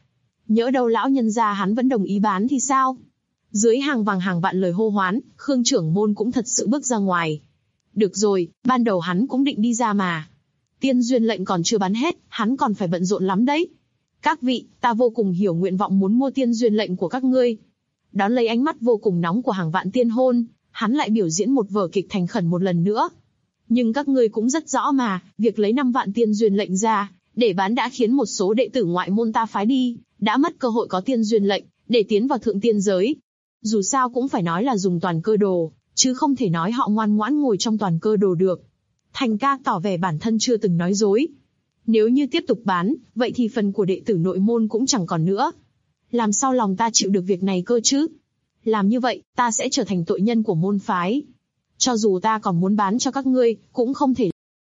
Nhỡ đâu lão nhân gia hắn vẫn đồng ý bán thì sao? Dưới hàng vàng hàng vạn lời hô hoán, Khương trưởng môn cũng thật sự bước ra ngoài. Được rồi, ban đầu hắn cũng định đi ra mà. Tiên duyên lệnh còn chưa bán hết, hắn còn phải bận rộn lắm đấy. Các vị, ta vô cùng hiểu nguyện vọng muốn mua tiên duyên lệnh của các ngươi. Đón lấy ánh mắt vô cùng nóng của hàng vạn tiên hôn, hắn lại biểu diễn một vở kịch thành khẩn một lần nữa. Nhưng các ngươi cũng rất rõ mà, việc lấy 5 vạn tiên duyên lệnh ra, để bán đã khiến một số đệ tử ngoại môn ta phái đi, đã mất cơ hội có tiên duyên lệnh, để tiến vào thượng tiên giới. Dù sao cũng phải nói là dùng toàn cơ đồ, chứ không thể nói họ ngoan ngoãn ngồi trong toàn cơ đồ được. Thành ca tỏ vẻ bản thân chưa từng nói dối. Nếu như tiếp tục bán, vậy thì phần của đệ tử nội môn cũng chẳng còn nữa. Làm sao lòng ta chịu được việc này cơ chứ? Làm như vậy, ta sẽ trở thành tội nhân của môn phái. Cho dù ta còn muốn bán cho các ngươi, cũng không thể.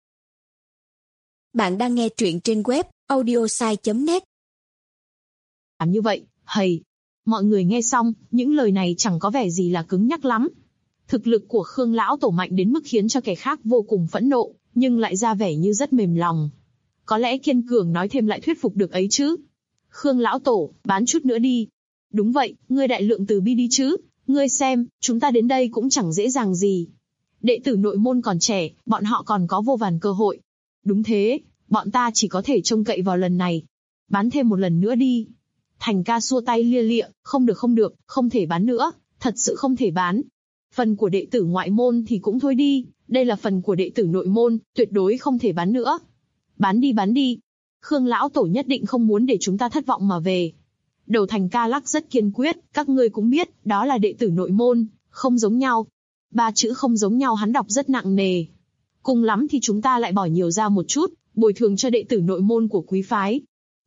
Bạn đang nghe truyện trên web audiosai.net. Làm như vậy, hầy. Mọi người nghe xong, những lời này chẳng có vẻ gì là cứng nhắc lắm. Thực lực của Khương lão tổ mạnh đến mức khiến cho kẻ khác vô cùng phẫn nộ, nhưng lại ra vẻ như rất mềm lòng. Có lẽ kiên cường nói thêm lại thuyết phục được ấy chứ. Khương lão tổ, bán chút nữa đi. Đúng vậy, ngươi đại lượng từ bi đi chứ. Ngươi xem, chúng ta đến đây cũng chẳng dễ dàng gì. Đệ tử nội môn còn trẻ, bọn họ còn có vô vàn cơ hội. Đúng thế, bọn ta chỉ có thể trông cậy vào lần này. Bán thêm một lần nữa đi. Thành ca xua tay lia lịa, không được, không thể bán nữa, thật sự không thể bán. Phần của đệ tử ngoại môn thì cũng thôi đi, đây là phần của đệ tử nội môn, tuyệt đối không thể bán nữa. Bán đi. Khương lão tổ nhất định không muốn để chúng ta thất vọng mà về. Đầu Thành ca lắc rất kiên quyết, các ngươi cũng biết, đó là đệ tử nội môn, không giống nhau. 3 chữ không giống nhau hắn đọc rất nặng nề. Cùng lắm thì chúng ta lại bỏ nhiều ra một chút, bồi thường cho đệ tử nội môn của quý phái.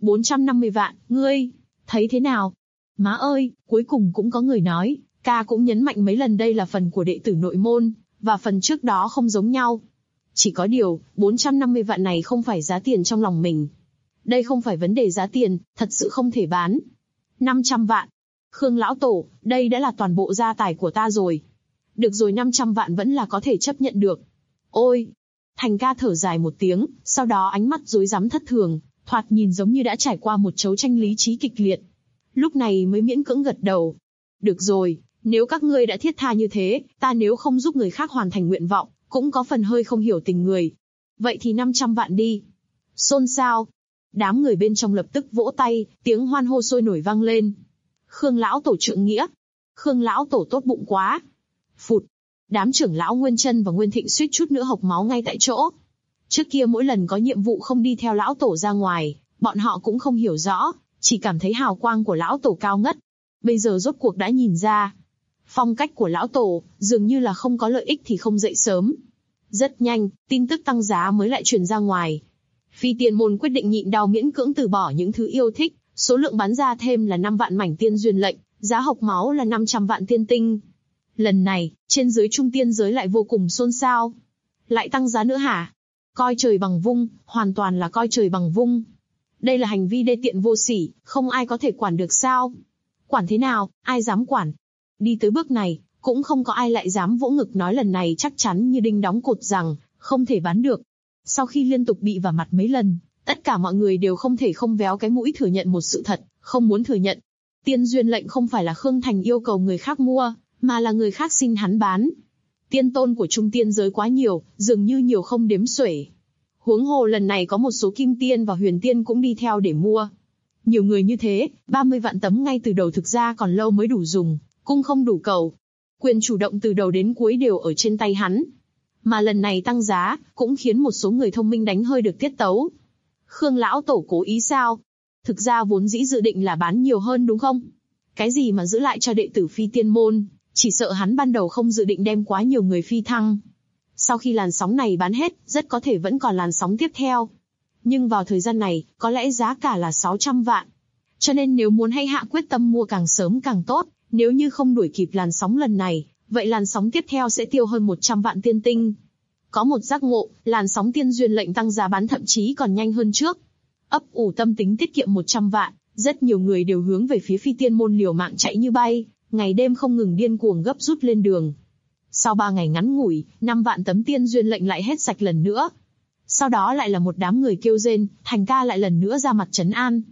450 vạn, ngươi, thấy thế nào? Má ơi, cuối cùng cũng có người nói, ca cũng nhấn mạnh mấy lần đây là phần của đệ tử nội môn, và phần trước đó không giống nhau. Chỉ có điều, 450 vạn này không phải giá tiền trong lòng mình. Đây không phải vấn đề giá tiền, thật sự không thể bán. 500 vạn. Khương lão tổ, đây đã là toàn bộ gia tài của ta rồi. Được rồi, 500 vạn vẫn là có thể chấp nhận được. Ôi! Thành ca thở dài một tiếng, sau đó ánh mắt rối rắm thất thường, thoạt nhìn giống như đã trải qua một đấu tranh lý trí kịch liệt. Lúc này mới miễn cưỡng gật đầu. Được rồi, nếu các ngươi đã thiết tha như thế, ta nếu không giúp người khác hoàn thành nguyện vọng, cũng có phần hơi không hiểu tình người. Vậy thì 500 vạn đi. Xôn xao. Đám người bên trong lập tức vỗ tay, tiếng hoan hô sôi nổi vang lên. Khương lão tổ trượng nghĩa. Khương lão tổ tốt bụng quá. Phụt. Đám trưởng lão Nguyên Chân và Nguyên Thịnh suýt chút nữa hộc máu ngay tại chỗ. Trước kia mỗi lần có nhiệm vụ không đi theo lão tổ ra ngoài, bọn họ cũng không hiểu rõ, chỉ cảm thấy hào quang của lão tổ cao ngất. Bây giờ rốt cuộc đã nhìn ra. Phong cách của lão tổ, dường như là không có lợi ích thì không dậy sớm. Rất nhanh, tin tức tăng giá mới lại truyền ra ngoài. Phi Tiên môn quyết định nhịn đau miễn cưỡng từ bỏ những thứ yêu thích, số lượng bán ra thêm là 5 vạn mảnh tiên duyên lệnh, giá hộc máu là 500 vạn tiên tinh. Lần này, trên dưới trung tiên giới lại vô cùng xôn xao. Lại tăng giá nữa hả? Coi trời bằng vung, hoàn toàn là coi trời bằng vung. Đây là hành vi đê tiện vô sỉ, không ai có thể quản được sao? Quản thế nào, ai dám quản? Đi tới bước này, cũng không có ai lại dám vỗ ngực nói lần này chắc chắn như đinh đóng cột rằng, không thể bán được. Sau khi liên tục bị vả mặt mấy lần, tất cả mọi người đều không thể không véo cái mũi thừa nhận một sự thật, không muốn thừa nhận. Tiên duyên lệnh không phải là Khương Thành yêu cầu người khác mua, mà là người khác xin hắn bán. Tiên tôn của trung tiên giới quá nhiều, dường như nhiều không đếm xuể. Huống hồ lần này có một số kim tiên và huyền tiên cũng đi theo để mua. Nhiều người như thế, 30 vạn tấm ngay từ đầu thực ra còn lâu mới đủ dùng, cung không đủ cầu. Quyền chủ động từ đầu đến cuối đều ở trên tay hắn. Mà lần này tăng giá, cũng khiến một số người thông minh đánh hơi được tiết tấu. Khương lão tổ cố ý sao? Thực ra vốn dĩ dự định là bán nhiều hơn đúng không? Cái gì mà giữ lại cho đệ tử Phi Tiên môn, chỉ sợ hắn ban đầu không dự định đem quá nhiều người phi thăng. Sau khi làn sóng này bán hết, rất có thể vẫn còn làn sóng tiếp theo. Nhưng vào thời gian này, có lẽ giá cả là 600 vạn. Cho nên nếu muốn hay hạ quyết tâm mua càng sớm càng tốt, nếu như không đuổi kịp làn sóng lần này, vậy làn sóng tiếp theo sẽ tiêu hơn 100 vạn tiên tinh. Có một giác ngộ, làn sóng tiên duyên lệnh tăng giá bán thậm chí còn nhanh hơn trước. Ấp ủ tâm tính tiết kiệm 100 vạn, rất nhiều người đều hướng về phía Phi Tiên môn liều mạng chạy như bay, ngày đêm không ngừng điên cuồng gấp rút lên đường. Sau 3 ngày ngắn ngủi, 5 vạn tấm tiên duyên lệnh lại hết sạch lần nữa. Sau đó lại là một đám người kêu rên, Thành ca lại lần nữa ra mặt trấn an.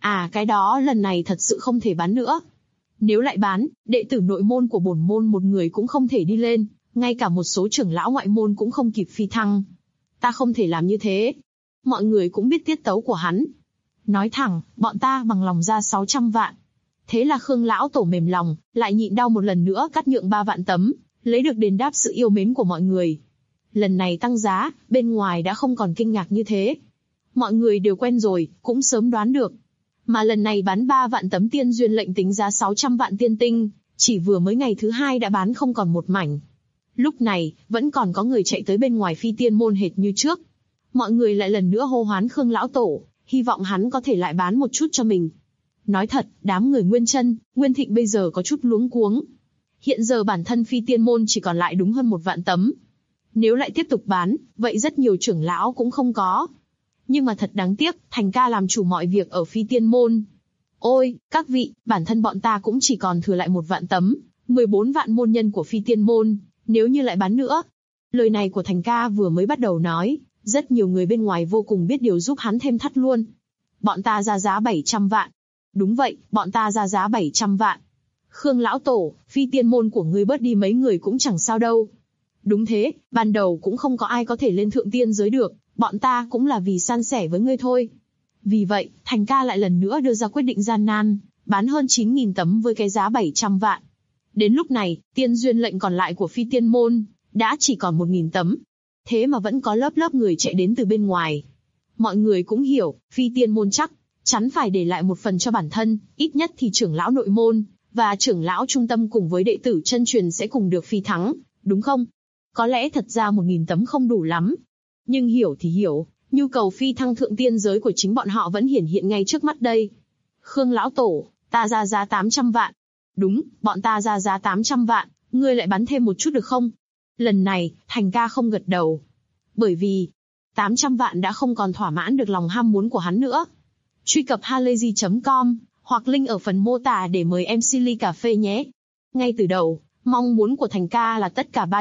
Cái đó lần này thật sự không thể bán nữa. Nếu lại bán, đệ tử nội môn của bổn môn một người cũng không thể đi lên, ngay cả một số trưởng lão ngoại môn cũng không kịp phi thăng. Ta không thể làm như thế. Mọi người cũng biết tiết tấu của hắn. Nói thẳng, bọn ta bằng lòng ra 600 vạn. Thế là Khương lão tổ mềm lòng, lại nhịn đau một lần nữa cắt nhượng 3 vạn tấm, lấy được đền đáp sự yêu mến của mọi người. Lần này tăng giá, bên ngoài đã không còn kinh ngạc như thế. Mọi người đều quen rồi, cũng sớm đoán được. Mà lần này bán 3 vạn tấm tiên duyên lệnh tính giá 600 vạn tiên tinh, chỉ vừa mới ngày thứ 2 đã bán không còn một mảnh. Lúc này, vẫn còn có người chạy tới bên ngoài phi tiên môn hệt như trước. Mọi người lại lần nữa hô hoán Khương lão tổ, hy vọng hắn có thể lại bán một chút cho mình. Nói thật, đám người Nguyên Chân, Nguyên Thịnh bây giờ có chút luống cuống. Hiện giờ bản thân phi tiên môn chỉ còn lại đúng hơn 1 vạn tấm. Nếu lại tiếp tục bán, vậy rất nhiều trưởng lão cũng không có. Nhưng mà thật đáng tiếc, Thành ca làm chủ mọi việc ở phi tiên môn. Ôi, các vị, bản thân bọn ta cũng chỉ còn thừa lại 1 vạn tấm, 14 vạn môn nhân của phi tiên môn, nếu như lại bán nữa. Lời này của Thành ca vừa mới bắt đầu nói, rất nhiều người bên ngoài vô cùng biết điều giúp hắn thêm thắt luôn. Bọn ta ra giá 700 vạn. Đúng vậy, bọn ta ra giá 700 vạn. Khương lão tổ, phi tiên môn của ngươi bớt đi mấy người cũng chẳng sao đâu. Đúng thế, ban đầu cũng không có ai có thể lên thượng tiên giới được, bọn ta cũng là vì san sẻ với ngươi thôi. Vì vậy, Thành ca lại lần nữa đưa ra quyết định gian nan, bán hơn 9.000 tấm với cái giá 700 vạn. Đến lúc này, tiên duyên lệnh còn lại của phi tiên môn, đã chỉ còn 1.000 tấm. Thế mà vẫn có lớp lớp người chạy đến từ bên ngoài. Mọi người cũng hiểu, phi tiên môn chắc chắn phải để lại một phần cho bản thân, ít nhất thì trưởng lão nội môn, và trưởng lão trung tâm cùng với đệ tử chân truyền sẽ cùng được phi thắng, đúng không? Có lẽ thật ra 1.000 tấm không đủ lắm. Nhưng hiểu thì hiểu, nhu cầu phi thăng thượng tiên giới của chính bọn họ vẫn hiển hiện ngay trước mắt đây. Khương lão tổ, ta ra giá 800 vạn. Đúng, bọn ta ra giá 800 vạn, ngươi lại bắn thêm một chút được không? Lần này, Thành ca không gật đầu. Bởi vì, 800 vạn đã không còn thỏa mãn được lòng ham muốn của hắn nữa. Truy cập halayzi.com, hoặc link ở phần mô tả để mời MC ly cà phê nhé. Ngay từ đầu, mong muốn của Thành ca là tất cả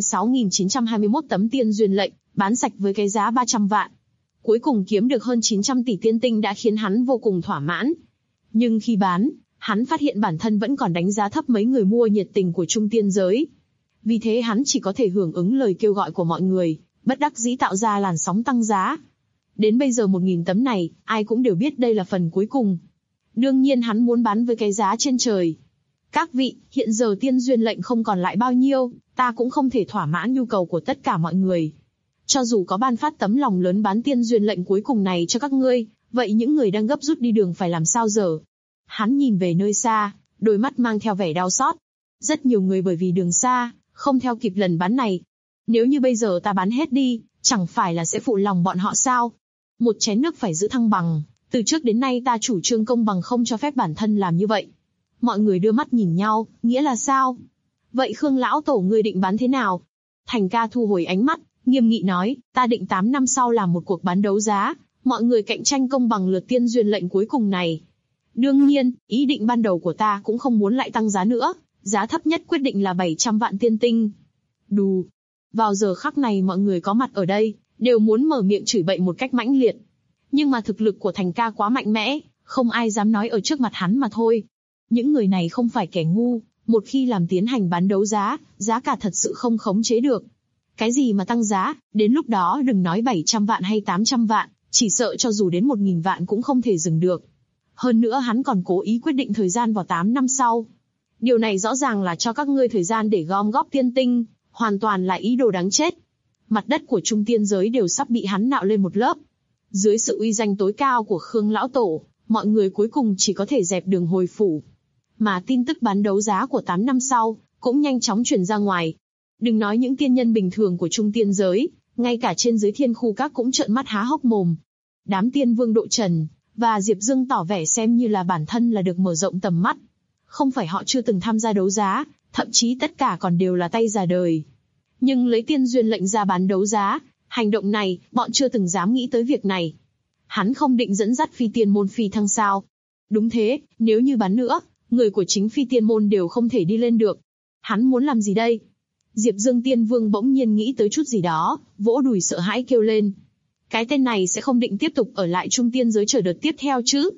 306.921 tấm tiên duyên lệnh, bán sạch với cái giá 300 vạn. Cuối cùng kiếm được hơn 900 tỷ tiên tinh đã khiến hắn vô cùng thỏa mãn. Nhưng khi bán, hắn phát hiện bản thân vẫn còn đánh giá thấp mấy người mua nhiệt tình của trung tiên giới. Vì thế hắn chỉ có thể hưởng ứng lời kêu gọi của mọi người, bất đắc dĩ tạo ra làn sóng tăng giá. Đến bây giờ 1.000 tấm này, ai cũng đều biết đây là phần cuối cùng. Đương nhiên hắn muốn bán với cái giá trên trời. Các vị, hiện giờ tiên duyên lệnh không còn lại bao nhiêu, ta cũng không thể thỏa mãn nhu cầu của tất cả mọi người. Cho dù có ban phát tấm lòng lớn bán tiên duyên lệnh cuối cùng này cho các ngươi, vậy những người đang gấp rút đi đường phải làm sao giờ? Hắn nhìn về nơi xa, đôi mắt mang theo vẻ đau xót. Rất nhiều người bởi vì đường xa, không theo kịp lần bán này. Nếu như bây giờ ta bán hết đi, chẳng phải là sẽ phụ lòng bọn họ sao? Một chén nước phải giữ thăng bằng, từ trước đến nay ta chủ trương công bằng không cho phép bản thân làm như vậy. Mọi người đưa mắt nhìn nhau, nghĩa là sao? Vậy Khương lão tổ ngươi định bán thế nào? Thành ca thu hồi ánh mắt, nghiêm nghị nói, ta định 8 năm sau làm một cuộc bán đấu giá, mọi người cạnh tranh công bằng lượt tiên duyên lệnh cuối cùng này. Đương nhiên, ý định ban đầu của ta cũng không muốn lại tăng giá nữa, giá thấp nhất quyết định là 700 vạn tiên tinh. Đù. Vào giờ khắc này mọi người có mặt ở đây, đều muốn mở miệng chửi bậy một cách mãnh liệt. Nhưng mà thực lực của Thành ca quá mạnh mẽ, không ai dám nói ở trước mặt hắn mà thôi. Những người này không phải kẻ ngu, một khi làm tiến hành bán đấu giá, giá cả thật sự không khống chế được. Cái gì mà tăng giá, đến lúc đó đừng nói 700 vạn hay 800 vạn, chỉ sợ cho dù đến 1.000 vạn cũng không thể dừng được. Hơn nữa hắn còn cố ý quyết định thời gian vào 8 năm sau. Điều này rõ ràng là cho các ngươi thời gian để gom góp tiên tinh, hoàn toàn là ý đồ đáng chết. Mặt đất của trung tiên giới đều sắp bị hắn nạo lên một lớp. Dưới sự uy danh tối cao của Khương lão tổ, mọi người cuối cùng chỉ có thể dẹp đường hồi phủ. Mà tin tức bán đấu giá của 8 năm sau, cũng nhanh chóng truyền ra ngoài. Đừng nói những tiên nhân bình thường của trung tiên giới, ngay cả trên dưới thiên khu các cũng trợn mắt há hốc mồm. Đám tiên vương Độ Trần và Diệp Dương tỏ vẻ xem như là bản thân là được mở rộng tầm mắt. Không phải họ chưa từng tham gia đấu giá, thậm chí tất cả còn đều là tay già đời. Nhưng lấy tiên duyên lệnh ra bán đấu giá, hành động này, bọn chưa từng dám nghĩ tới việc này. Hắn không định dẫn dắt phi tiên môn phi thăng sao? Đúng thế, nếu như bán nữa, người của chính phi tiên môn đều không thể đi lên được. Hắn muốn làm gì đây? Diệp Dương Tiên Vương bỗng nhiên nghĩ tới chút gì đó, vỗ đùi sợ hãi kêu lên. Cái tên này sẽ không định tiếp tục ở lại trung tiên giới chờ đợt tiếp theo chứ?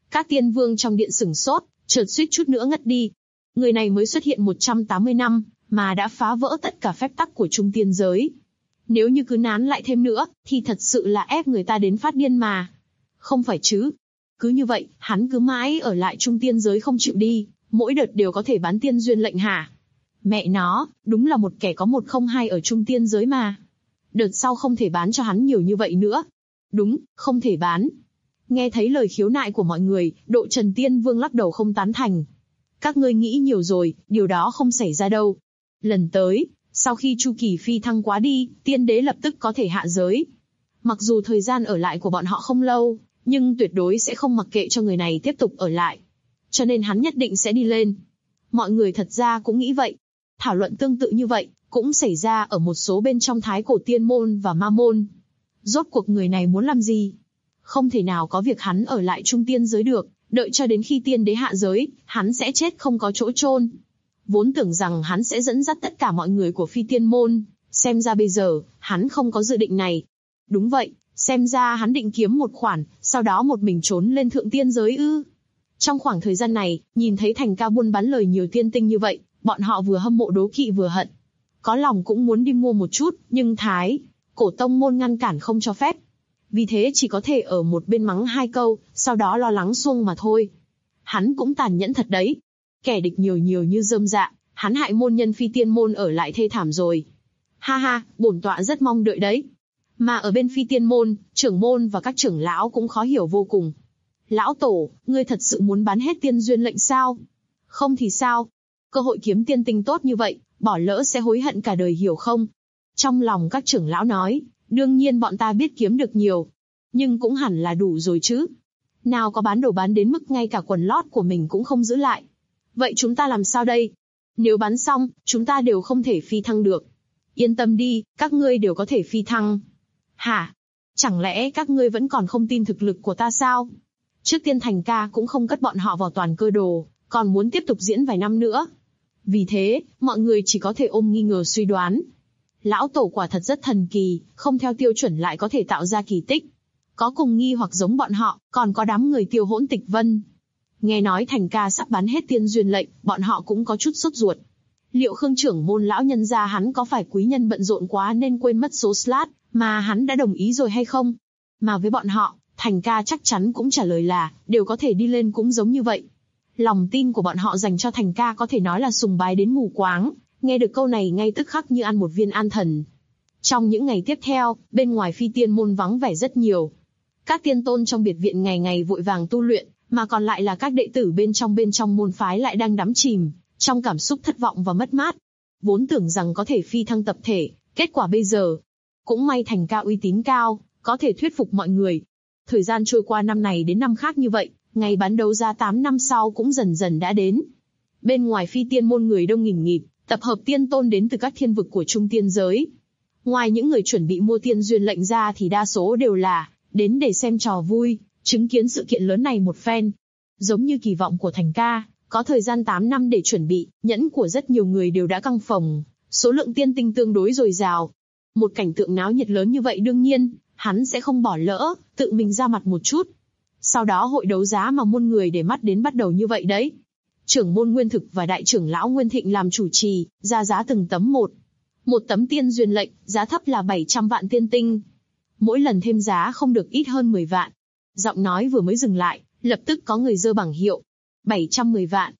Các tiên vương trong điện sửng sốt, chợt suýt chút nữa ngất đi. Người này mới xuất hiện 180 năm, mà đã phá vỡ tất cả phép tắc của trung tiên giới. Nếu như cứ nán lại thêm nữa, thì thật sự là ép người ta đến phát điên mà. Không phải chứ. Cứ như vậy, hắn cứ mãi ở lại trung tiên giới không chịu đi, mỗi đợt đều có thể bán tiên duyên lệnh hả? Mẹ nó, đúng là một kẻ có một không hai ở trung tiên giới mà. Đợt sau không thể bán cho hắn nhiều như vậy nữa. Đúng, không thể bán. Nghe thấy lời khiếu nại của mọi người, Độ Trần Tiên Vương lắc đầu không tán thành. Các ngươi nghĩ nhiều rồi, điều đó không xảy ra đâu. Lần tới, sau khi chu kỳ phi thăng quá đi, tiên đế lập tức có thể hạ giới. Mặc dù thời gian ở lại của bọn họ không lâu, nhưng tuyệt đối sẽ không mặc kệ cho người này tiếp tục ở lại. Cho nên hắn nhất định sẽ đi lên. Mọi người thật ra cũng nghĩ vậy. Thảo luận tương tự như vậy, cũng xảy ra ở một số bên trong Thái Cổ Tiên Môn và Ma Môn. Rốt cuộc người này muốn làm gì? Không thể nào có việc hắn ở lại trung tiên giới được, đợi cho đến khi tiên đế hạ giới, hắn sẽ chết không có chỗ chôn. Vốn tưởng rằng hắn sẽ dẫn dắt tất cả mọi người của Phi Tiên Môn, xem ra bây giờ, hắn không có dự định này. Đúng vậy, xem ra hắn định kiếm một khoản, sau đó một mình trốn lên thượng tiên giới ư. Trong khoảng thời gian này, nhìn thấy Thành Ca buôn bán lời nhiều tiên tinh như vậy, bọn họ vừa hâm mộ đố kỵ vừa hận. Có lòng cũng muốn đi mua một chút, nhưng Thái Cổ Tông Môn ngăn cản không cho phép. Vì thế chỉ có thể ở một bên mắng hai câu, sau đó lo lắng xuông mà thôi. Hắn cũng tàn nhẫn thật đấy. Kẻ địch nhiều như rơm dạ, hắn hại môn nhân Phi Tiên Môn ở lại thê thảm rồi. Ha ha, bổn tọa rất mong đợi đấy. Mà ở bên Phi Tiên Môn, trưởng môn và các trưởng lão cũng khó hiểu vô cùng. Lão tổ, ngươi thật sự muốn bán hết tiên duyên lệnh sao? Không thì sao? Cơ hội kiếm tiên tinh tốt như vậy, bỏ lỡ sẽ hối hận cả đời hiểu không? Trong lòng các trưởng lão nói, đương nhiên bọn ta biết kiếm được nhiều, nhưng cũng hẳn là đủ rồi chứ. Nào có bán đồ bán đến mức ngay cả quần lót của mình cũng không giữ lại. Vậy chúng ta làm sao đây? Nếu bán xong, chúng ta đều không thể phi thăng được. Yên tâm đi, các ngươi đều có thể phi thăng. Hả? Chẳng lẽ các ngươi vẫn còn không tin thực lực của ta sao? Trước tiên Thành Ca cũng không cất bọn họ vào toàn cơ đồ, còn muốn tiếp tục diễn vài năm nữa. Vì thế, mọi người chỉ có thể ôm nghi ngờ suy đoán. Lão tổ quả thật rất thần kỳ, không theo tiêu chuẩn lại có thể tạo ra kỳ tích. Có cùng nghi hoặc giống bọn họ, còn có đám người Tiêu Hỗn Tịch Vân. Nghe nói Thành Ca sắp bán hết tiên duyên lệnh, bọn họ cũng có chút sốt ruột. Liệu Khương trưởng môn lão nhân gia hắn có phải quý nhân bận rộn quá nên quên mất số slot mà hắn đã đồng ý rồi hay không? Mà với bọn họ, Thành Ca chắc chắn cũng trả lời là, đều có thể đi lên cũng giống như vậy. Lòng tin của bọn họ dành cho Thành Ca có thể nói là sùng bái đến mù quáng, nghe được câu này ngay tức khắc như ăn một viên an thần. Trong những ngày tiếp theo, bên ngoài Phi Tiên Môn vắng vẻ rất nhiều. Các tiên tôn trong biệt viện ngày ngày vội vàng tu luyện, mà còn lại là các đệ tử bên trong môn phái lại đang đắm chìm trong cảm xúc thất vọng và mất mát. Vốn tưởng rằng có thể phi thăng tập thể, kết quả bây giờ, cũng may Thành Ca uy tín cao, có thể thuyết phục mọi người. Thời gian trôi qua năm này đến năm khác như vậy, ngày bán đấu giá 8 năm sau cũng dần dần đã đến. Bên ngoài Phi Tiên Môn người đông nghìn nghịt, tập hợp tiên tôn đến từ các thiên vực của trung tiên giới. Ngoài những người chuẩn bị mua tiên duyên lệnh ra thì đa số đều là đến để xem trò vui, chứng kiến sự kiện lớn này một phen. Giống như kỳ vọng của Thành Ca, có thời gian 8 năm để chuẩn bị, nhẫn của rất nhiều người đều đã căng phòng, số lượng tiên tinh tương đối dồi dào. Một cảnh tượng náo nhiệt lớn như vậy đương nhiên, hắn sẽ không bỏ lỡ, tự mình ra mặt một chút. Sau đó hội đấu giá mà muôn người để mắt đến bắt đầu như vậy đấy. Trưởng môn Nguyên Thực và đại trưởng lão Nguyên Thịnh làm chủ trì, ra giá từng tấm một. Một tấm tiên duyên lệnh, giá thấp là 700 vạn tiên tinh. Mỗi lần thêm giá không được ít hơn 10 vạn. Giọng nói vừa mới dừng lại, lập tức có người giơ bảng hiệu. 710 vạn,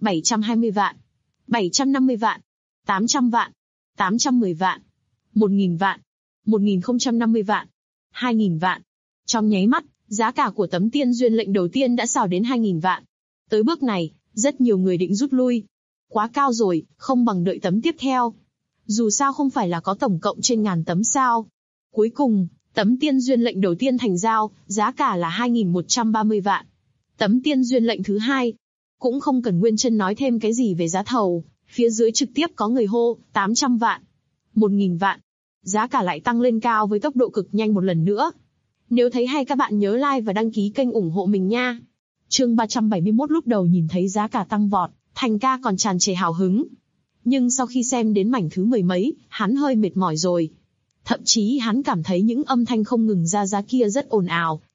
720 vạn, 750 vạn, 800 vạn, 810 vạn, 1.000 vạn, 1.050 vạn, 2.000 vạn. Trong nháy mắt, giá cả của tấm tiên duyên lệnh đầu tiên đã xào đến 2.000 vạn. Tới bước này, rất nhiều người định rút lui. Quá cao rồi, không bằng đợi tấm tiếp theo. Dù sao không phải là có tổng cộng trên ngàn tấm sao. Cuối cùng, tấm tiên duyên lệnh đầu tiên thành giao, giá cả là 2.130 vạn. Tấm tiên duyên lệnh thứ hai, cũng không cần Nguyên Chân nói thêm cái gì về giá thầu, phía dưới trực tiếp có người hô, 800 vạn, 1.000 vạn. Giá cả lại tăng lên cao với tốc độ cực nhanh một lần nữa. Nếu thấy hay các bạn nhớ like và đăng ký kênh ủng hộ mình nha. Chương 371 lúc đầu nhìn thấy giá cả tăng vọt, Thành Ca còn tràn trề hào hứng. Nhưng sau khi xem đến mảnh thứ 10 mấy, hắn hơi mệt mỏi rồi. Thậm chí hắn cảm thấy những âm thanh không ngừng ra giá kia rất ồn ào,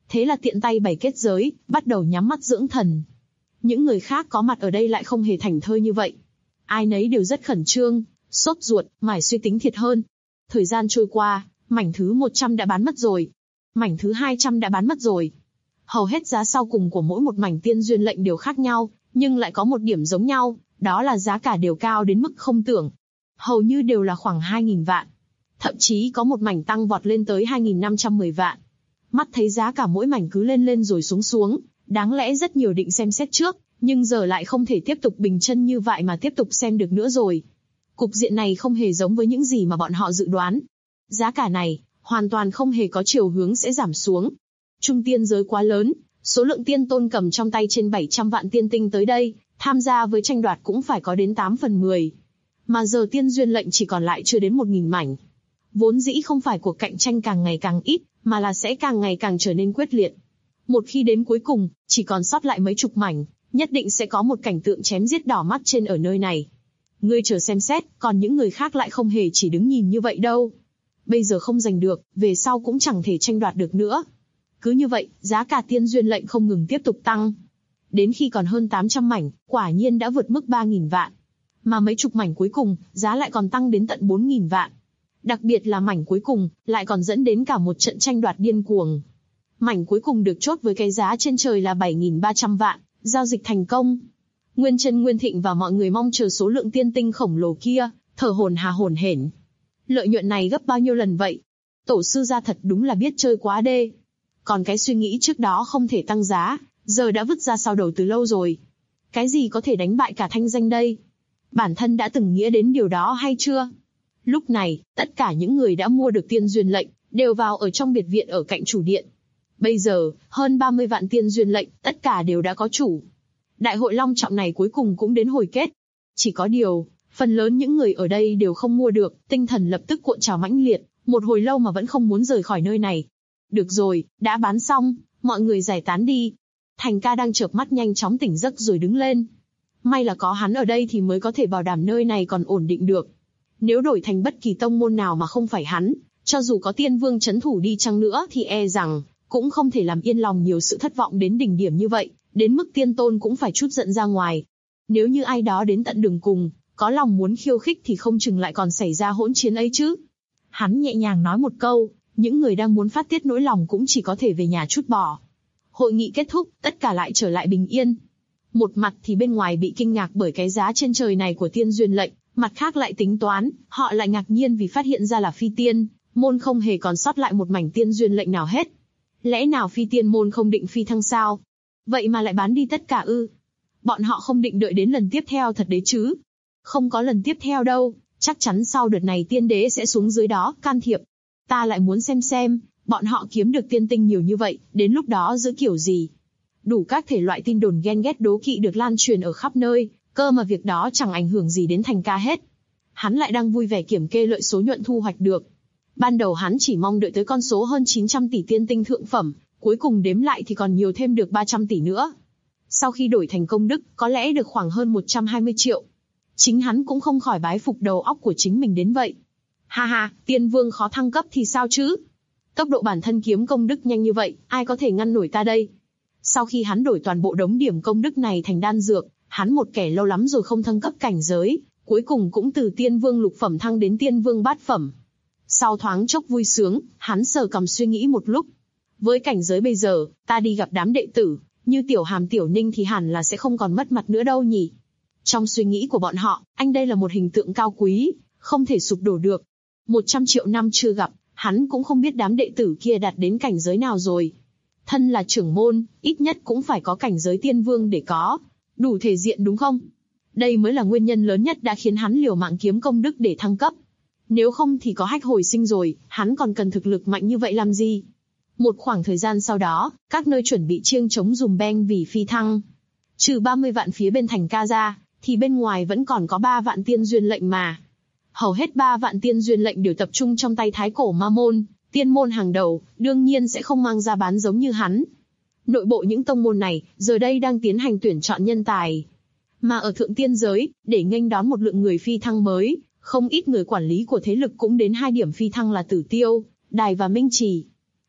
Thế là tiện tay bày kết giới, bắt đầu nhắm mắt dưỡng thần. Những người khác có mặt ở đây lại không hề thảnh thơi như vậy. Ai nấy đều rất khẩn trương, sốt ruột, mải suy tính thiệt hơn. Thời gian trôi qua, mảnh thứ 100 đã bán mất rồi. Mảnh thứ 200 đã bán mất rồi. Hầu hết giá sau cùng của mỗi một mảnh tiên duyên lệnh đều khác nhau, nhưng lại có một điểm giống nhau, đó là giá cả đều cao đến mức không tưởng. Hầu như đều là khoảng 2.000 vạn. Thậm chí có một mảnh tăng vọt lên tới 2.510 vạn. Mắt thấy giá cả mỗi mảnh cứ lên lên rồi xuống xuống, đáng lẽ rất nhiều định xem xét trước, nhưng giờ lại không thể tiếp tục bình chân như vậy mà tiếp tục xem được nữa rồi. Cục diện này không hề giống với những gì mà bọn họ dự đoán. Giá cả này, hoàn toàn không hề có chiều hướng sẽ giảm xuống. Trung tiên giới quá lớn, số lượng tiên tôn cầm trong tay trên 700 vạn tiên tinh tới đây, tham gia với tranh đoạt cũng phải có đến 8 phần 10. Mà giờ tiên duyên lệnh chỉ còn lại chưa đến 1.000 mảnh. Vốn dĩ không phải cuộc cạnh tranh càng ngày càng ít, mà là sẽ càng ngày càng trở nên quyết liệt. Một khi đến cuối cùng, chỉ còn sót lại mấy chục mảnh, nhất định sẽ có một cảnh tượng chém giết đỏ mắt trên ở nơi này. Ngươi chờ xem xét, còn những người khác lại không hề chỉ đứng nhìn như vậy đâu. Bây giờ không giành được, về sau cũng chẳng thể tranh đoạt được nữa. Cứ như vậy, giá cả tiên duyên lệnh không ngừng tiếp tục tăng. Đến khi còn hơn 800 mảnh, quả nhiên đã vượt mức 3.000 vạn. Mà mấy chục mảnh cuối cùng, giá lại còn tăng đến tận 4.000 vạn. Đặc biệt là mảnh cuối cùng, lại còn dẫn đến cả một trận tranh đoạt điên cuồng. Mảnh cuối cùng được chốt với cái giá trên trời là 7.300 vạn, giao dịch thành công. Nguyên Chân Nguyên Thịnh và mọi người mong chờ số lượng tiên tinh khổng lồ kia, thở hổn hển. Lợi nhuận này gấp bao nhiêu lần vậy? Tổ sư gia thật đúng là biết chơi quá đê. Còn cái suy nghĩ trước đó không thể tăng giá, giờ đã vứt ra sau đầu từ lâu rồi. Cái gì có thể đánh bại cả thanh danh đây? Bản thân đã từng nghĩ đến điều đó hay chưa? Lúc này, tất cả những người đã mua được tiên duyên lệnh, đều vào ở trong biệt viện ở cạnh chủ điện. Bây giờ, hơn 30 vạn tiên duyên lệnh, tất cả đều đã có chủ. Đại hội long trọng này cuối cùng cũng đến hồi kết. Chỉ có điều, phần lớn những người ở đây đều không mua được, tinh thần lập tức cuộn trào mãnh liệt, một hồi lâu mà vẫn không muốn rời khỏi nơi này. Được rồi, đã bán xong, mọi người giải tán đi. Thành ca đang chợp mắt nhanh chóng tỉnh giấc rồi đứng lên. May là có hắn ở đây thì mới có thể bảo đảm nơi này còn ổn định được. Nếu đổi thành bất kỳ tông môn nào mà không phải hắn, cho dù có tiên vương chấn thủ đi chăng nữa thì e rằng cũng không thể làm yên lòng nhiều sự thất vọng đến đỉnh điểm như vậy, đến mức tiên tôn cũng phải trút giận ra ngoài. Nếu như ai đó đến tận đường cùng, có lòng muốn khiêu khích thì không chừng lại còn xảy ra hỗn chiến ấy chứ. Hắn nhẹ nhàng nói một câu, những người đang muốn phát tiết nỗi lòng cũng chỉ có thể về nhà trút bỏ. Hội nghị kết thúc, tất cả lại trở lại bình yên. Một mặt thì bên ngoài bị kinh ngạc bởi cái giá trên trời này của tiên duyên lệnh, mặt khác lại tính toán, họ lại ngạc nhiên vì phát hiện ra là phi tiên môn không hề còn sót lại một mảnh tiên duyên lệnh nào hết. Lẽ nào phi tiên môn không định phi thăng sao? Vậy mà lại bán đi tất cả ư? Bọn họ không định đợi đến lần tiếp theo thật đấy chứ? Không có lần tiếp theo đâu, chắc chắn sau đợt này tiên đế sẽ xuống dưới đó can thiệp. Ta lại muốn xem, bọn họ kiếm được tiên tinh nhiều như vậy, đến lúc đó giữ kiểu gì? Đủ các thể loại tin đồn ghen ghét đố kỵ được lan truyền ở khắp nơi, cơ mà việc đó chẳng ảnh hưởng gì đến Thành ca hết. Hắn lại đang vui vẻ kiểm kê lợi số nhuận thu hoạch được. Ban đầu hắn chỉ mong đợi tới con số hơn 900 tỷ tiên tinh thượng phẩm, cuối cùng đếm lại thì còn nhiều thêm được 300 tỷ nữa. Sau khi đổi thành công đức, có lẽ được khoảng hơn 120 triệu. Chính hắn cũng không khỏi bái phục đầu óc của chính mình đến vậy. Ha ha, tiên vương khó thăng cấp thì sao chứ? Tốc độ bản thân kiếm công đức nhanh như vậy, ai có thể ngăn nổi ta đây? Sau khi hắn đổi toàn bộ đống điểm công đức này thành đan dược, hắn một kẻ lâu lắm rồi không thăng cấp cảnh giới, cuối cùng cũng từ tiên vương lục phẩm thăng đến tiên vương bát phẩm. Sau thoáng chốc vui sướng, hắn sờ cằm suy nghĩ một lúc. Với cảnh giới bây giờ, ta đi gặp đám đệ tử, như Tiểu Hàm Tiểu Ninh thì hẳn là sẽ không còn mất mặt nữa đâu nhỉ. Trong suy nghĩ của bọn họ, anh đây là một hình tượng cao quý, không thể sụp đổ được. 100 triệu năm chưa gặp, hắn cũng không biết đám đệ tử kia đạt đến cảnh giới nào rồi. Thân là trưởng môn, ít nhất cũng phải có cảnh giới tiên vương để có đủ thể diện đúng không? Đây mới là nguyên nhân lớn nhất đã khiến hắn liều mạng kiếm công đức để thăng cấp. Nếu không thì có hách hồi sinh rồi, hắn còn cần thực lực mạnh như vậy làm gì? Một khoảng thời gian sau đó, các nơi chuẩn bị chiêng trống dùm beng vì phi thăng. Trừ 30 vạn phía bên Thành ca ra, thì bên ngoài vẫn còn có 3 vạn tiên duyên lệnh mà. Hầu hết 3 vạn tiên duyên lệnh đều tập trung trong tay Thái Cổ Ma Môn, tiên môn hàng đầu, đương nhiên sẽ không mang ra bán giống như hắn. Nội bộ những tông môn này, giờ đây đang tiến hành tuyển chọn nhân tài. Mà ở thượng tiên giới, để nghênh đón một lượng người phi thăng mới, không ít người quản lý của thế lực cũng đến 2 điểm phi thăng là Tử Tiêu, Đài và Minh Trì.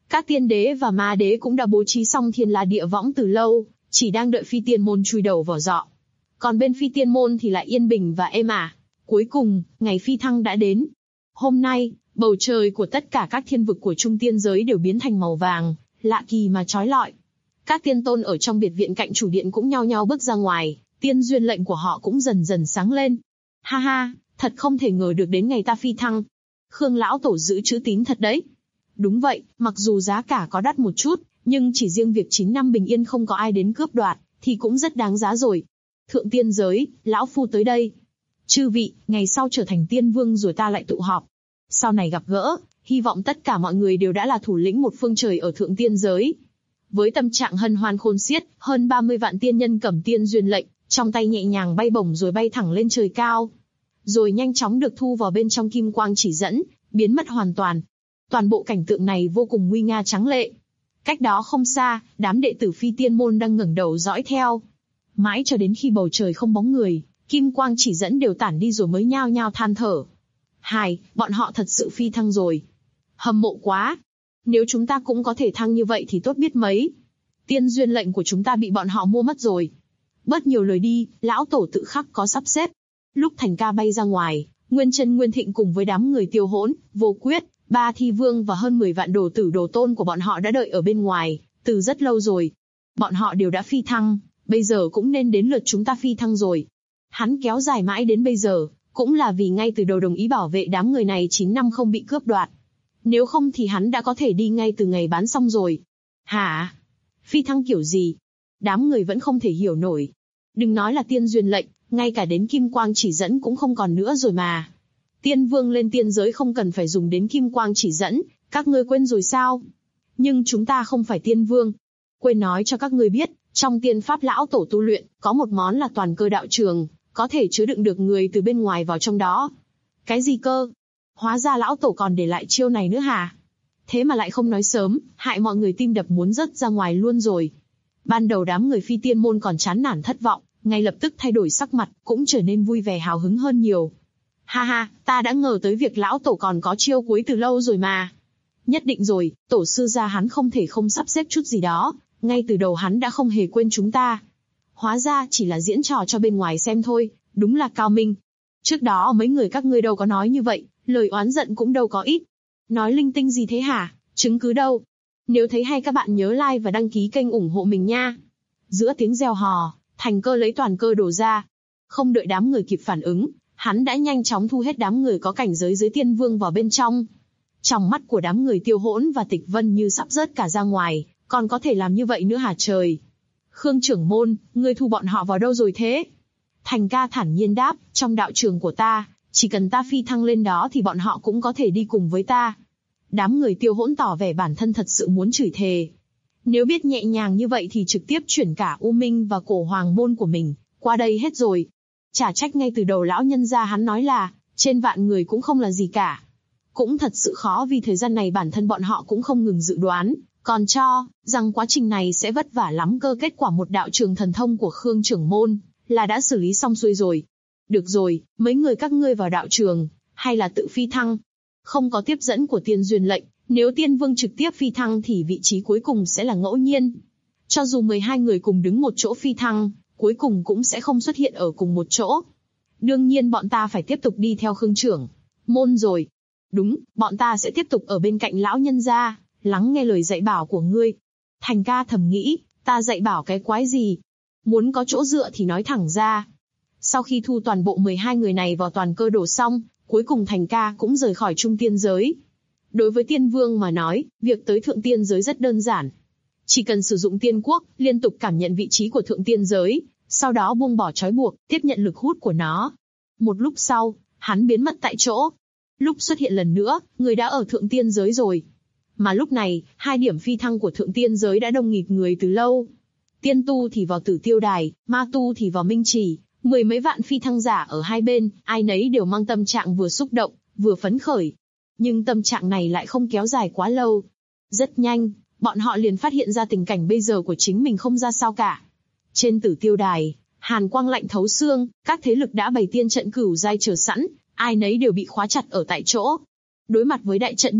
Các tiên đế và ma đế cũng đã bố trí xong thiên la địa võng từ lâu, chỉ đang đợi phi tiên môn chui đầu vào giọ. Còn bên phi tiên môn thì lại yên bình và êm ả. Cuối cùng, ngày phi thăng đã đến. Hôm nay, bầu trời của tất cả các thiên vực của trung tiên giới đều biến thành màu vàng, lạ kỳ mà chói lọi. Các tiên tôn ở trong biệt viện cạnh chủ điện cũng nhao nhao bước ra ngoài, tiên duyên lệnh của họ cũng dần dần sáng lên. Ha ha, thật không thể ngờ được đến ngày ta phi thăng. Khương lão tổ giữ chữ tín thật đấy. Đúng vậy, mặc dù giá cả có đắt một chút, nhưng chỉ riêng việc 9 năm bình yên không có ai đến cướp đoạt, thì cũng rất đáng giá rồi. Thượng tiên giới, lão phu tới đây. Chư vị, ngày sau trở thành tiên vương rồi ta lại tụ họp. Sau này gặp gỡ, hy vọng tất cả mọi người đều đã là thủ lĩnh một phương trời ở thượng tiên giới. Với tâm trạng hân hoan khôn xiết, hơn 30 vạn tiên nhân cầm tiên duyên lệnh, trong tay nhẹ nhàng bay bổng rồi bay thẳng lên trời cao. Rồi nhanh chóng được thu vào bên trong kim quang chỉ dẫn, biến mất hoàn toàn. Toàn bộ cảnh tượng này vô cùng nguy nga tráng lệ. Cách đó không xa, đám đệ tử phi tiên môn đang ngẩng đầu dõi theo. Mãi cho đến khi bầu trời không bóng người, kim quang chỉ dẫn đều tản đi rồi mới nhao nhao than thở. Hài, bọn họ thật sự phi thăng rồi. Hâm mộ quá. Nếu chúng ta cũng có thể thăng như vậy thì tốt biết mấy. Tiên duyên lệnh của chúng ta bị bọn họ mua mất rồi. Bớt nhiều lời đi, lão tổ tự khắc có sắp xếp. Lúc Thành Ca bay ra ngoài, Nguyên Chân Nguyên Thịnh cùng với đám người Tiêu Hỗn, Vô Quyết, Ba Thi Vương và hơn 10 vạn đồ tử đồ tôn của bọn họ đã đợi ở bên ngoài, từ rất lâu rồi. Bọn họ đều đã phi thăng, bây giờ cũng nên đến lượt chúng ta phi thăng rồi. Hắn kéo dài mãi đến bây giờ, cũng là vì ngay từ đầu đồng ý bảo vệ đám người này 9 năm không bị cướp đoạt. Nếu không thì hắn đã có thể đi ngay từ ngày bán xong rồi. Hả? Phi thăng kiểu gì? Đám người vẫn không thể hiểu nổi. Đừng nói là tiên duyên lệnh, ngay cả đến kim quang chỉ dẫn cũng không còn nữa rồi mà. Tiên vương lên tiên giới không cần phải dùng đến kim quang chỉ dẫn, các ngươi quên rồi sao? Nhưng chúng ta không phải tiên vương. Quên nói cho các ngươi biết, trong tiên pháp lão tổ tu luyện, có một món là toàn cơ đạo trường, có thể chứa đựng được người từ bên ngoài vào trong đó. Cái gì cơ? Hóa ra lão tổ còn để lại chiêu này nữa hả? Thế mà lại không nói sớm, hại mọi người tim đập muốn rớt ra ngoài luôn rồi. Ban đầu đám người phi tiên môn còn chán nản thất vọng, ngay lập tức thay đổi sắc mặt, cũng trở nên vui vẻ hào hứng hơn nhiều. Ha ha, ta đã ngờ tới việc lão tổ còn có chiêu cuối từ lâu rồi mà. Nhất định rồi, tổ sư gia hắn không thể không sắp xếp chút gì đó, ngay từ đầu hắn đã không hề quên chúng ta. Hóa ra chỉ là diễn trò cho bên ngoài xem thôi, đúng là cao minh. Trước đó mấy người các ngươi đâu có nói như vậy, lời oán giận cũng đâu có ít. Nói linh tinh gì thế hả, chứng cứ đâu? Nếu thấy hay các bạn nhớ like và đăng ký kênh ủng hộ mình nha. Giữa tiếng reo hò, Thành Cơ lấy toàn cơ đổ ra. Không đợi đám người kịp phản ứng, hắn đã nhanh chóng thu hết đám người có cảnh giới dưới tiên vương vào bên trong. Trong mắt của đám người Tiêu Hỗn và Tịch Vân như sắp rớt cả ra ngoài, còn có thể làm như vậy nữa hả trời? Khương trưởng môn, ngươi thu bọn họ vào đâu rồi thế? Thành Ca thản nhiên đáp, trong đạo trường của ta, chỉ cần ta phi thăng lên đó thì bọn họ cũng có thể đi cùng với ta. Đám người Tiêu Hỗn tỏ vẻ bản thân thật sự muốn chửi thề. Nếu biết nhẹ nhàng như vậy thì trực tiếp chuyển cả U Minh và Cổ Hoàng môn của mình qua đây hết rồi. Chả trách ngay từ đầu lão nhân gia hắn nói là trên vạn người cũng không là gì cả. Cũng thật sự khó vì thời gian này bản thân bọn họ cũng không ngừng dự đoán, còn cho rằng quá trình này sẽ vất vả lắm cơ. Kết quả một đạo trường thần thông của Khương trưởng môn là đã xử lý xong xuôi rồi. Được rồi, mấy người các ngươi vào đạo trường, hay là tự phi thăng? Không có tiếp dẫn của tiên duyên lệnh, nếu tiên vương trực tiếp phi thăng thì vị trí cuối cùng sẽ là ngẫu nhiên. Cho dù 12 người cùng đứng một chỗ phi thăng, cuối cùng cũng sẽ không xuất hiện ở cùng một chỗ. Đương nhiên bọn ta phải tiếp tục đi theo Khương trưởng môn rồi. Đúng, bọn ta sẽ tiếp tục ở bên cạnh lão nhân gia, lắng nghe lời dạy bảo của ngươi. Thành Ca thầm nghĩ, ta dạy bảo cái quái gì? Muốn có chỗ dựa thì nói thẳng ra. Sau khi thu toàn bộ 12 người này vào toàn cơ đồ xong, cuối cùng Thành Ca cũng rời khỏi trung tiên giới. Đối với tiên vương mà nói, việc tới thượng tiên giới rất đơn giản. Chỉ cần sử dụng tiên quốc, liên tục cảm nhận vị trí của thượng tiên giới, sau đó buông bỏ trói buộc, tiếp nhận lực hút của nó. Một lúc sau, hắn biến mất tại chỗ. Lúc xuất hiện lần nữa, người đã ở thượng tiên giới rồi. Mà lúc này, 2 điểm phi thăng của thượng tiên giới đã đông nghịt người từ lâu. Tiên tu thì vào Tử Tiêu Đài, ma tu thì vào Minh Chỉ, 10 mấy vạn phi thăng giả ở hai bên, ai nấy đều mang tâm trạng vừa xúc động, vừa phấn khởi. Nhưng tâm trạng này lại không kéo dài quá lâu. Rất nhanh, bọn họ liền phát hiện ra tình cảnh bây giờ của chính mình không ra sao cả. Trên Tử Tiêu Đài, hàn quang lạnh thấu xương, các thế lực đã bày tiên trận cửu giai chờ sẵn, ai nấy đều bị khóa chặt ở tại chỗ. Đối mặt với đại trận như vậy,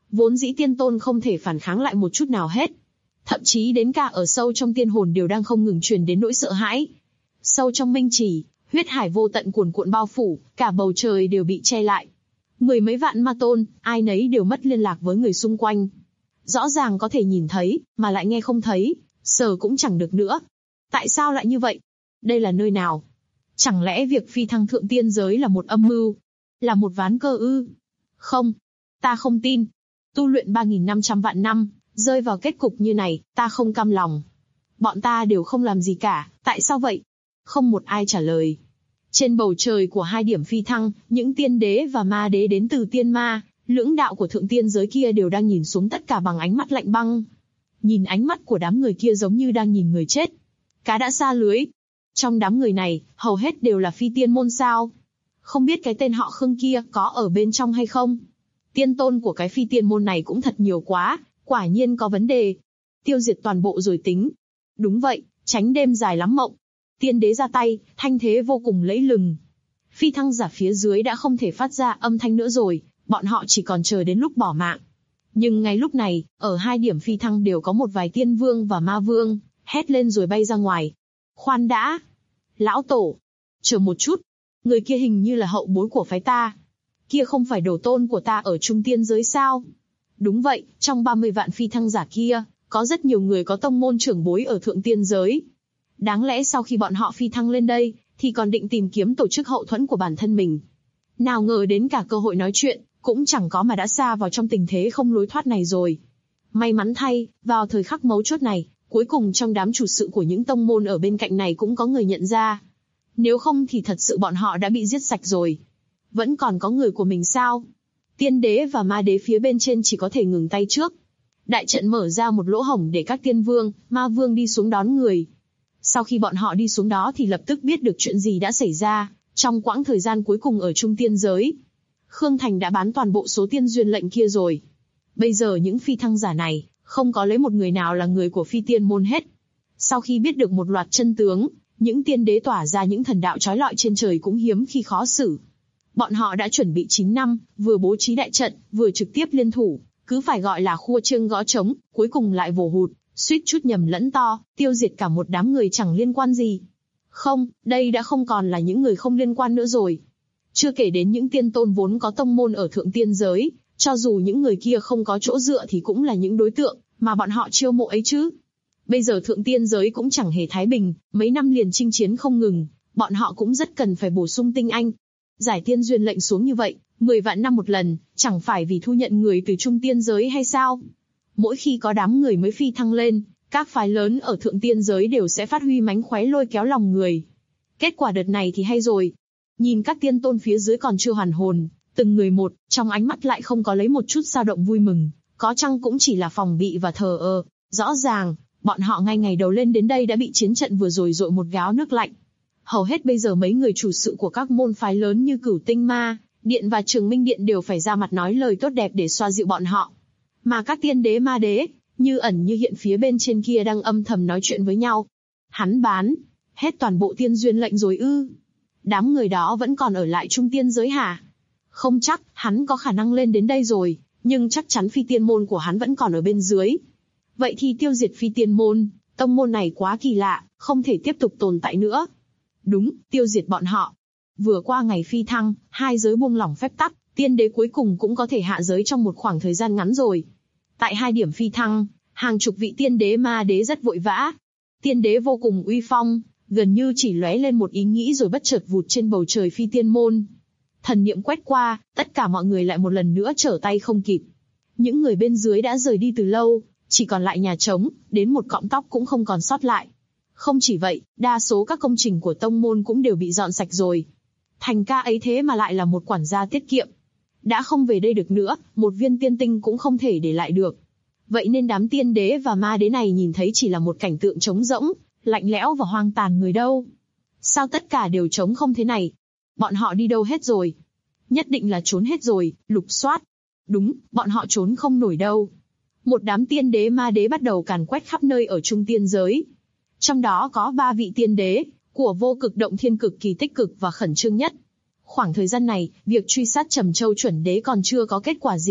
Vốn dĩ tiên tôn không thể phản kháng lại một chút nào hết. Thậm chí đến cả ở sâu trong tiên hồn đều đang không ngừng truyền đến nỗi sợ hãi. Sâu trong minh chỉ, huyết hải vô tận cuồn cuộn bao phủ, cả bầu trời đều bị che lại. Mười mấy vạn ma tôn, ai nấy đều mất liên lạc với người xung quanh. Rõ ràng có thể nhìn thấy, mà lại nghe không thấy, sờ cũng chẳng được nữa. Tại sao lại như vậy? Đây là nơi nào? Chẳng lẽ việc phi thăng thượng tiên giới là một âm mưu? Là một ván cơ ư? Không, ta không tin. Tu luyện 3.500 vạn năm, rơi vào kết cục như này, ta không cam lòng. Bọn ta đều không làm gì cả, tại sao vậy? Không một ai trả lời. Trên bầu trời của hai điểm phi thăng, những tiên đế và ma đế đến từ tiên ma, lưỡng đạo của thượng tiên giới kia đều đang nhìn xuống tất cả bằng ánh mắt lạnh băng. Nhìn ánh mắt của đám người kia giống như đang nhìn người chết. Cá đã xa lưới. Trong đám người này, hầu hết đều là phi tiên môn sao? Không biết cái tên họ Khương kia có ở bên trong hay không? Tiên tôn của cái phi tiên môn này cũng thật nhiều quá, quả nhiên có vấn đề. Tiêu diệt toàn bộ rồi tính. Đúng vậy, tránh đêm dài lắm mộng. Tiên đế ra tay, thanh thế vô cùng lẫy lừng. Phi thăng giả phía dưới đã không thể phát ra âm thanh nữa rồi, bọn họ chỉ còn chờ đến lúc bỏ mạng. Nhưng ngay lúc này, ở hai điểm phi thăng đều có một vài tiên vương và ma vương, hét lên rồi bay ra ngoài. Khoan đã! Lão tổ! Chờ một chút! Người kia hình như là hậu bối của phái ta. Kia không phải đồ tôn của ta ở trung tiên giới sao? Đúng vậy, trong 30 vạn phi thăng giả kia, có rất nhiều người có tông môn trưởng bối ở thượng tiên giới. Đáng lẽ sau khi bọn họ phi thăng lên đây, thì còn định tìm kiếm tổ chức hậu thuẫn của bản thân mình. Nào ngờ đến cả cơ hội nói chuyện, cũng chẳng có mà đã sa vào trong tình thế không lối thoát này rồi. May mắn thay, vào thời khắc mấu chốt này, cuối cùng trong đám chủ sự của những tông môn ở bên cạnh này cũng có người nhận ra. Nếu không thì thật sự bọn họ đã bị giết sạch rồi. Vẫn còn có người của mình sao? Tiên đế và ma đế phía bên trên chỉ có thể ngừng tay trước. Đại trận mở ra một lỗ hổng để các tiên vương, ma vương đi xuống đón người. Sau khi bọn họ đi xuống đó thì lập tức biết được chuyện gì đã xảy ra, trong quãng thời gian cuối cùng ở trung tiên giới. Khương Thành đã bán toàn bộ số tiên duyên lệnh kia rồi. Bây giờ những phi thăng giả này, không có lấy một người nào là người của phi tiên môn hết. Sau khi biết được một loạt chân tướng, những tiên đế tỏa ra những thần đạo chói lọi trên trời cũng hiếm khi khó xử. Bọn họ đã chuẩn bị 9 năm, vừa bố trí đại trận, vừa trực tiếp liên thủ, cứ phải gọi là khua chiêng gõ trống, cuối cùng lại vồ hụt, suýt chút nhầm lẫn to, tiêu diệt cả một đám người chẳng liên quan gì. Không, đây đã không còn là những người không liên quan nữa rồi. Chưa kể đến những tiên tôn vốn có tông môn ở thượng tiên giới, cho dù những người kia không có chỗ dựa thì cũng là những đối tượng mà bọn họ chiêu mộ ấy chứ. Bây giờ thượng tiên giới cũng chẳng hề thái bình, mấy năm liền chinh chiến không ngừng, bọn họ cũng rất cần phải bổ sung tinh anh. Giải tiên duyên lệnh xuống như vậy, 10 vạn năm một lần, chẳng phải vì thu nhận người từ trung tiên giới hay sao? Mỗi khi có đám người mới phi thăng lên, các phái lớn ở thượng tiên giới đều sẽ phát huy mánh khóe lôi kéo lòng người. Kết quả đợt này thì hay rồi. Nhìn các tiên tôn phía dưới còn chưa hoàn hồn, từng người một, trong ánh mắt lại không có lấy một chút dao động vui mừng, có chăng cũng chỉ là phòng bị và thờ ơ. Rõ ràng, bọn họ ngay ngày đầu lên đến đây đã bị chiến trận vừa rồi dội một gáo nước lạnh. Hầu hết bây giờ mấy người chủ sự của các môn phái lớn như Cửu Tinh Ma Điện và Trường Minh Điện đều phải ra mặt nói lời tốt đẹp để xoa dịu bọn họ. Mà các tiên đế ma đế, như ẩn như hiện phía bên trên kia đang âm thầm nói chuyện với nhau. Hắn bán hết toàn bộ tiên duyên lệnh rồi ư? Đám người đó vẫn còn ở lại trung tiên giới hả? Không chắc, hắn có khả năng lên đến đây rồi, nhưng chắc chắn phi tiên môn của hắn vẫn còn ở bên dưới. Vậy thì tiêu diệt phi tiên môn, tông môn này quá kỳ lạ, không thể tiếp tục tồn tại nữa. Đúng, tiêu diệt bọn họ. Vừa qua ngày phi thăng, hai giới buông lỏng phép tắc, tiên đế cuối cùng cũng có thể hạ giới trong một khoảng thời gian ngắn rồi. Tại hai điểm phi thăng, hàng chục vị tiên đế ma đế rất vội vã. Tiên đế vô cùng uy phong, gần như chỉ lóe lên một ý nghĩ rồi bất chợt vụt trên bầu trời phi tiên môn. Thần niệm quét qua, tất cả mọi người lại một lần nữa trở tay không kịp. Những người bên dưới đã rời đi từ lâu, chỉ còn lại nhà trống, đến một cọng tóc cũng không còn sót lại. Không chỉ vậy, đa số các công trình của tông môn cũng đều bị dọn sạch rồi. Thành ca ấy thế mà lại là một quản gia tiết kiệm. Đã không về đây được nữa, một viên tiên tinh cũng không thể để lại được. Vậy nên đám tiên đế và ma đế này nhìn thấy chỉ là một cảnh tượng trống rỗng, lạnh lẽo và hoang tàn người đâu. Sao tất cả đều trống không thế này? Bọn họ đi đâu hết rồi? Nhất định là trốn hết rồi, lục soát. Đúng, bọn họ trốn không nổi đâu. Một đám tiên đế ma đế bắt đầu càn quét khắp nơi ở trung tiên giới. Trong đó có 3 vị tiên đế, của vô cực động thiên cực kỳ tích cực và khẩn trương nhất. Khoảng thời gian này, việc truy sát Trầm Châu chuẩn đế còn chưa có kết quả gì,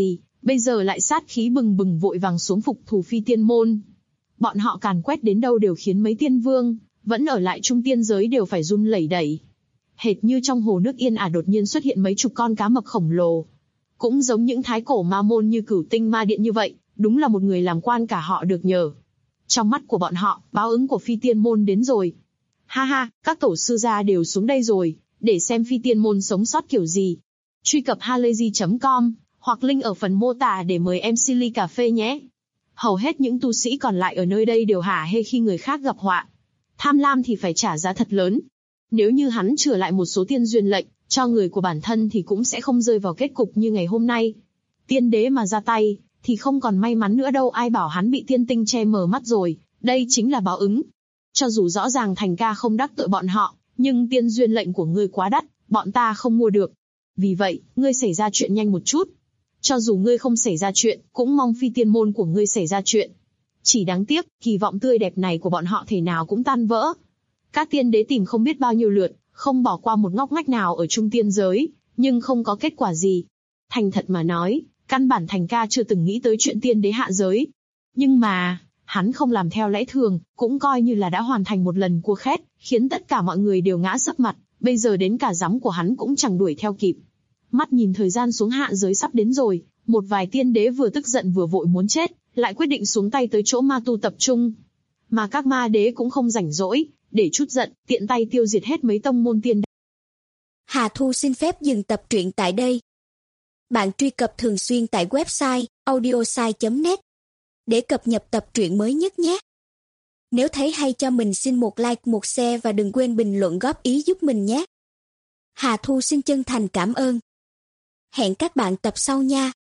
bây giờ lại sát khí bừng bừng vội vàng xuống phục thù Phi Tiên Môn. Bọn họ càn quét đến đâu đều khiến mấy tiên vương vẫn ở lại trung tiên giới đều phải run lẩy đẩy. Hệt như trong hồ nước yên ả đột nhiên xuất hiện mấy chục con cá mập khổng lồ. Cũng giống những thái cổ ma môn như Cửu Tinh Ma Điện như vậy, đúng là một người làm quan cả họ được nhờ. Trong mắt của bọn họ, báo ứng của Phi Tiên Môn đến rồi. Ha ha, các tổ sư gia đều xuống đây rồi, để xem Phi Tiên Môn sống sót kiểu gì. Truy cập halayzi.com, hoặc link ở phần mô tả để mời em Silly Cà Phê nhé. Hầu hết những tu sĩ còn lại ở nơi đây đều hả hê khi người khác gặp họa. Tham lam thì phải trả giá thật lớn. Nếu như hắn trở lại một số tiên duyên lệnh, cho người của bản thân thì cũng sẽ không rơi vào kết cục như ngày hôm nay. Tiên đế mà ra tay, thì không còn may mắn nữa đâu, ai bảo hắn bị tiên tinh che mờ mắt rồi, đây chính là báo ứng. Cho dù rõ ràng Thành ca không đắc tội bọn họ, nhưng tiên duyên lệnh của ngươi quá đắt, bọn ta không mua được. Vì vậy, ngươi xảy ra chuyện nhanh một chút. Cho dù ngươi không xảy ra chuyện, cũng mong Phi Tiên Môn của ngươi xảy ra chuyện. Chỉ đáng tiếc, kỳ vọng tươi đẹp này của bọn họ thể nào cũng tan vỡ. Các tiên đế tìm không biết bao nhiêu lượt, không bỏ qua một ngóc ngách nào ở trung tiên giới, nhưng không có kết quả gì. Thành thật mà nói, căn bản Thành ca chưa từng nghĩ tới chuyện tiên đế hạ giới. Nhưng mà, hắn không làm theo lẽ thường, cũng coi như là đã hoàn thành một lần cua khét, khiến tất cả mọi người đều ngã sấp mặt, bây giờ đến cả gióng của hắn cũng chẳng đuổi theo kịp. Mắt nhìn thời gian xuống hạ giới sắp đến rồi, một vài tiên đế vừa tức giận vừa vội muốn chết, lại quyết định xuống tay tới chỗ ma tu tập trung. Mà các ma đế cũng không rảnh rỗi, để chút giận, tiện tay tiêu diệt hết mấy tông môn tiên. Hà Thu xin phép dừng tập truyện tại đây. Bạn truy cập thường xuyên tại website audiosai.net để cập nhật tập truyện mới nhất nhé. Nếu thấy hay cho mình xin một like, một share và đừng quên bình luận góp ý giúp mình nhé. Hà Thu xin chân thành cảm ơn. Hẹn các bạn tập sau nha.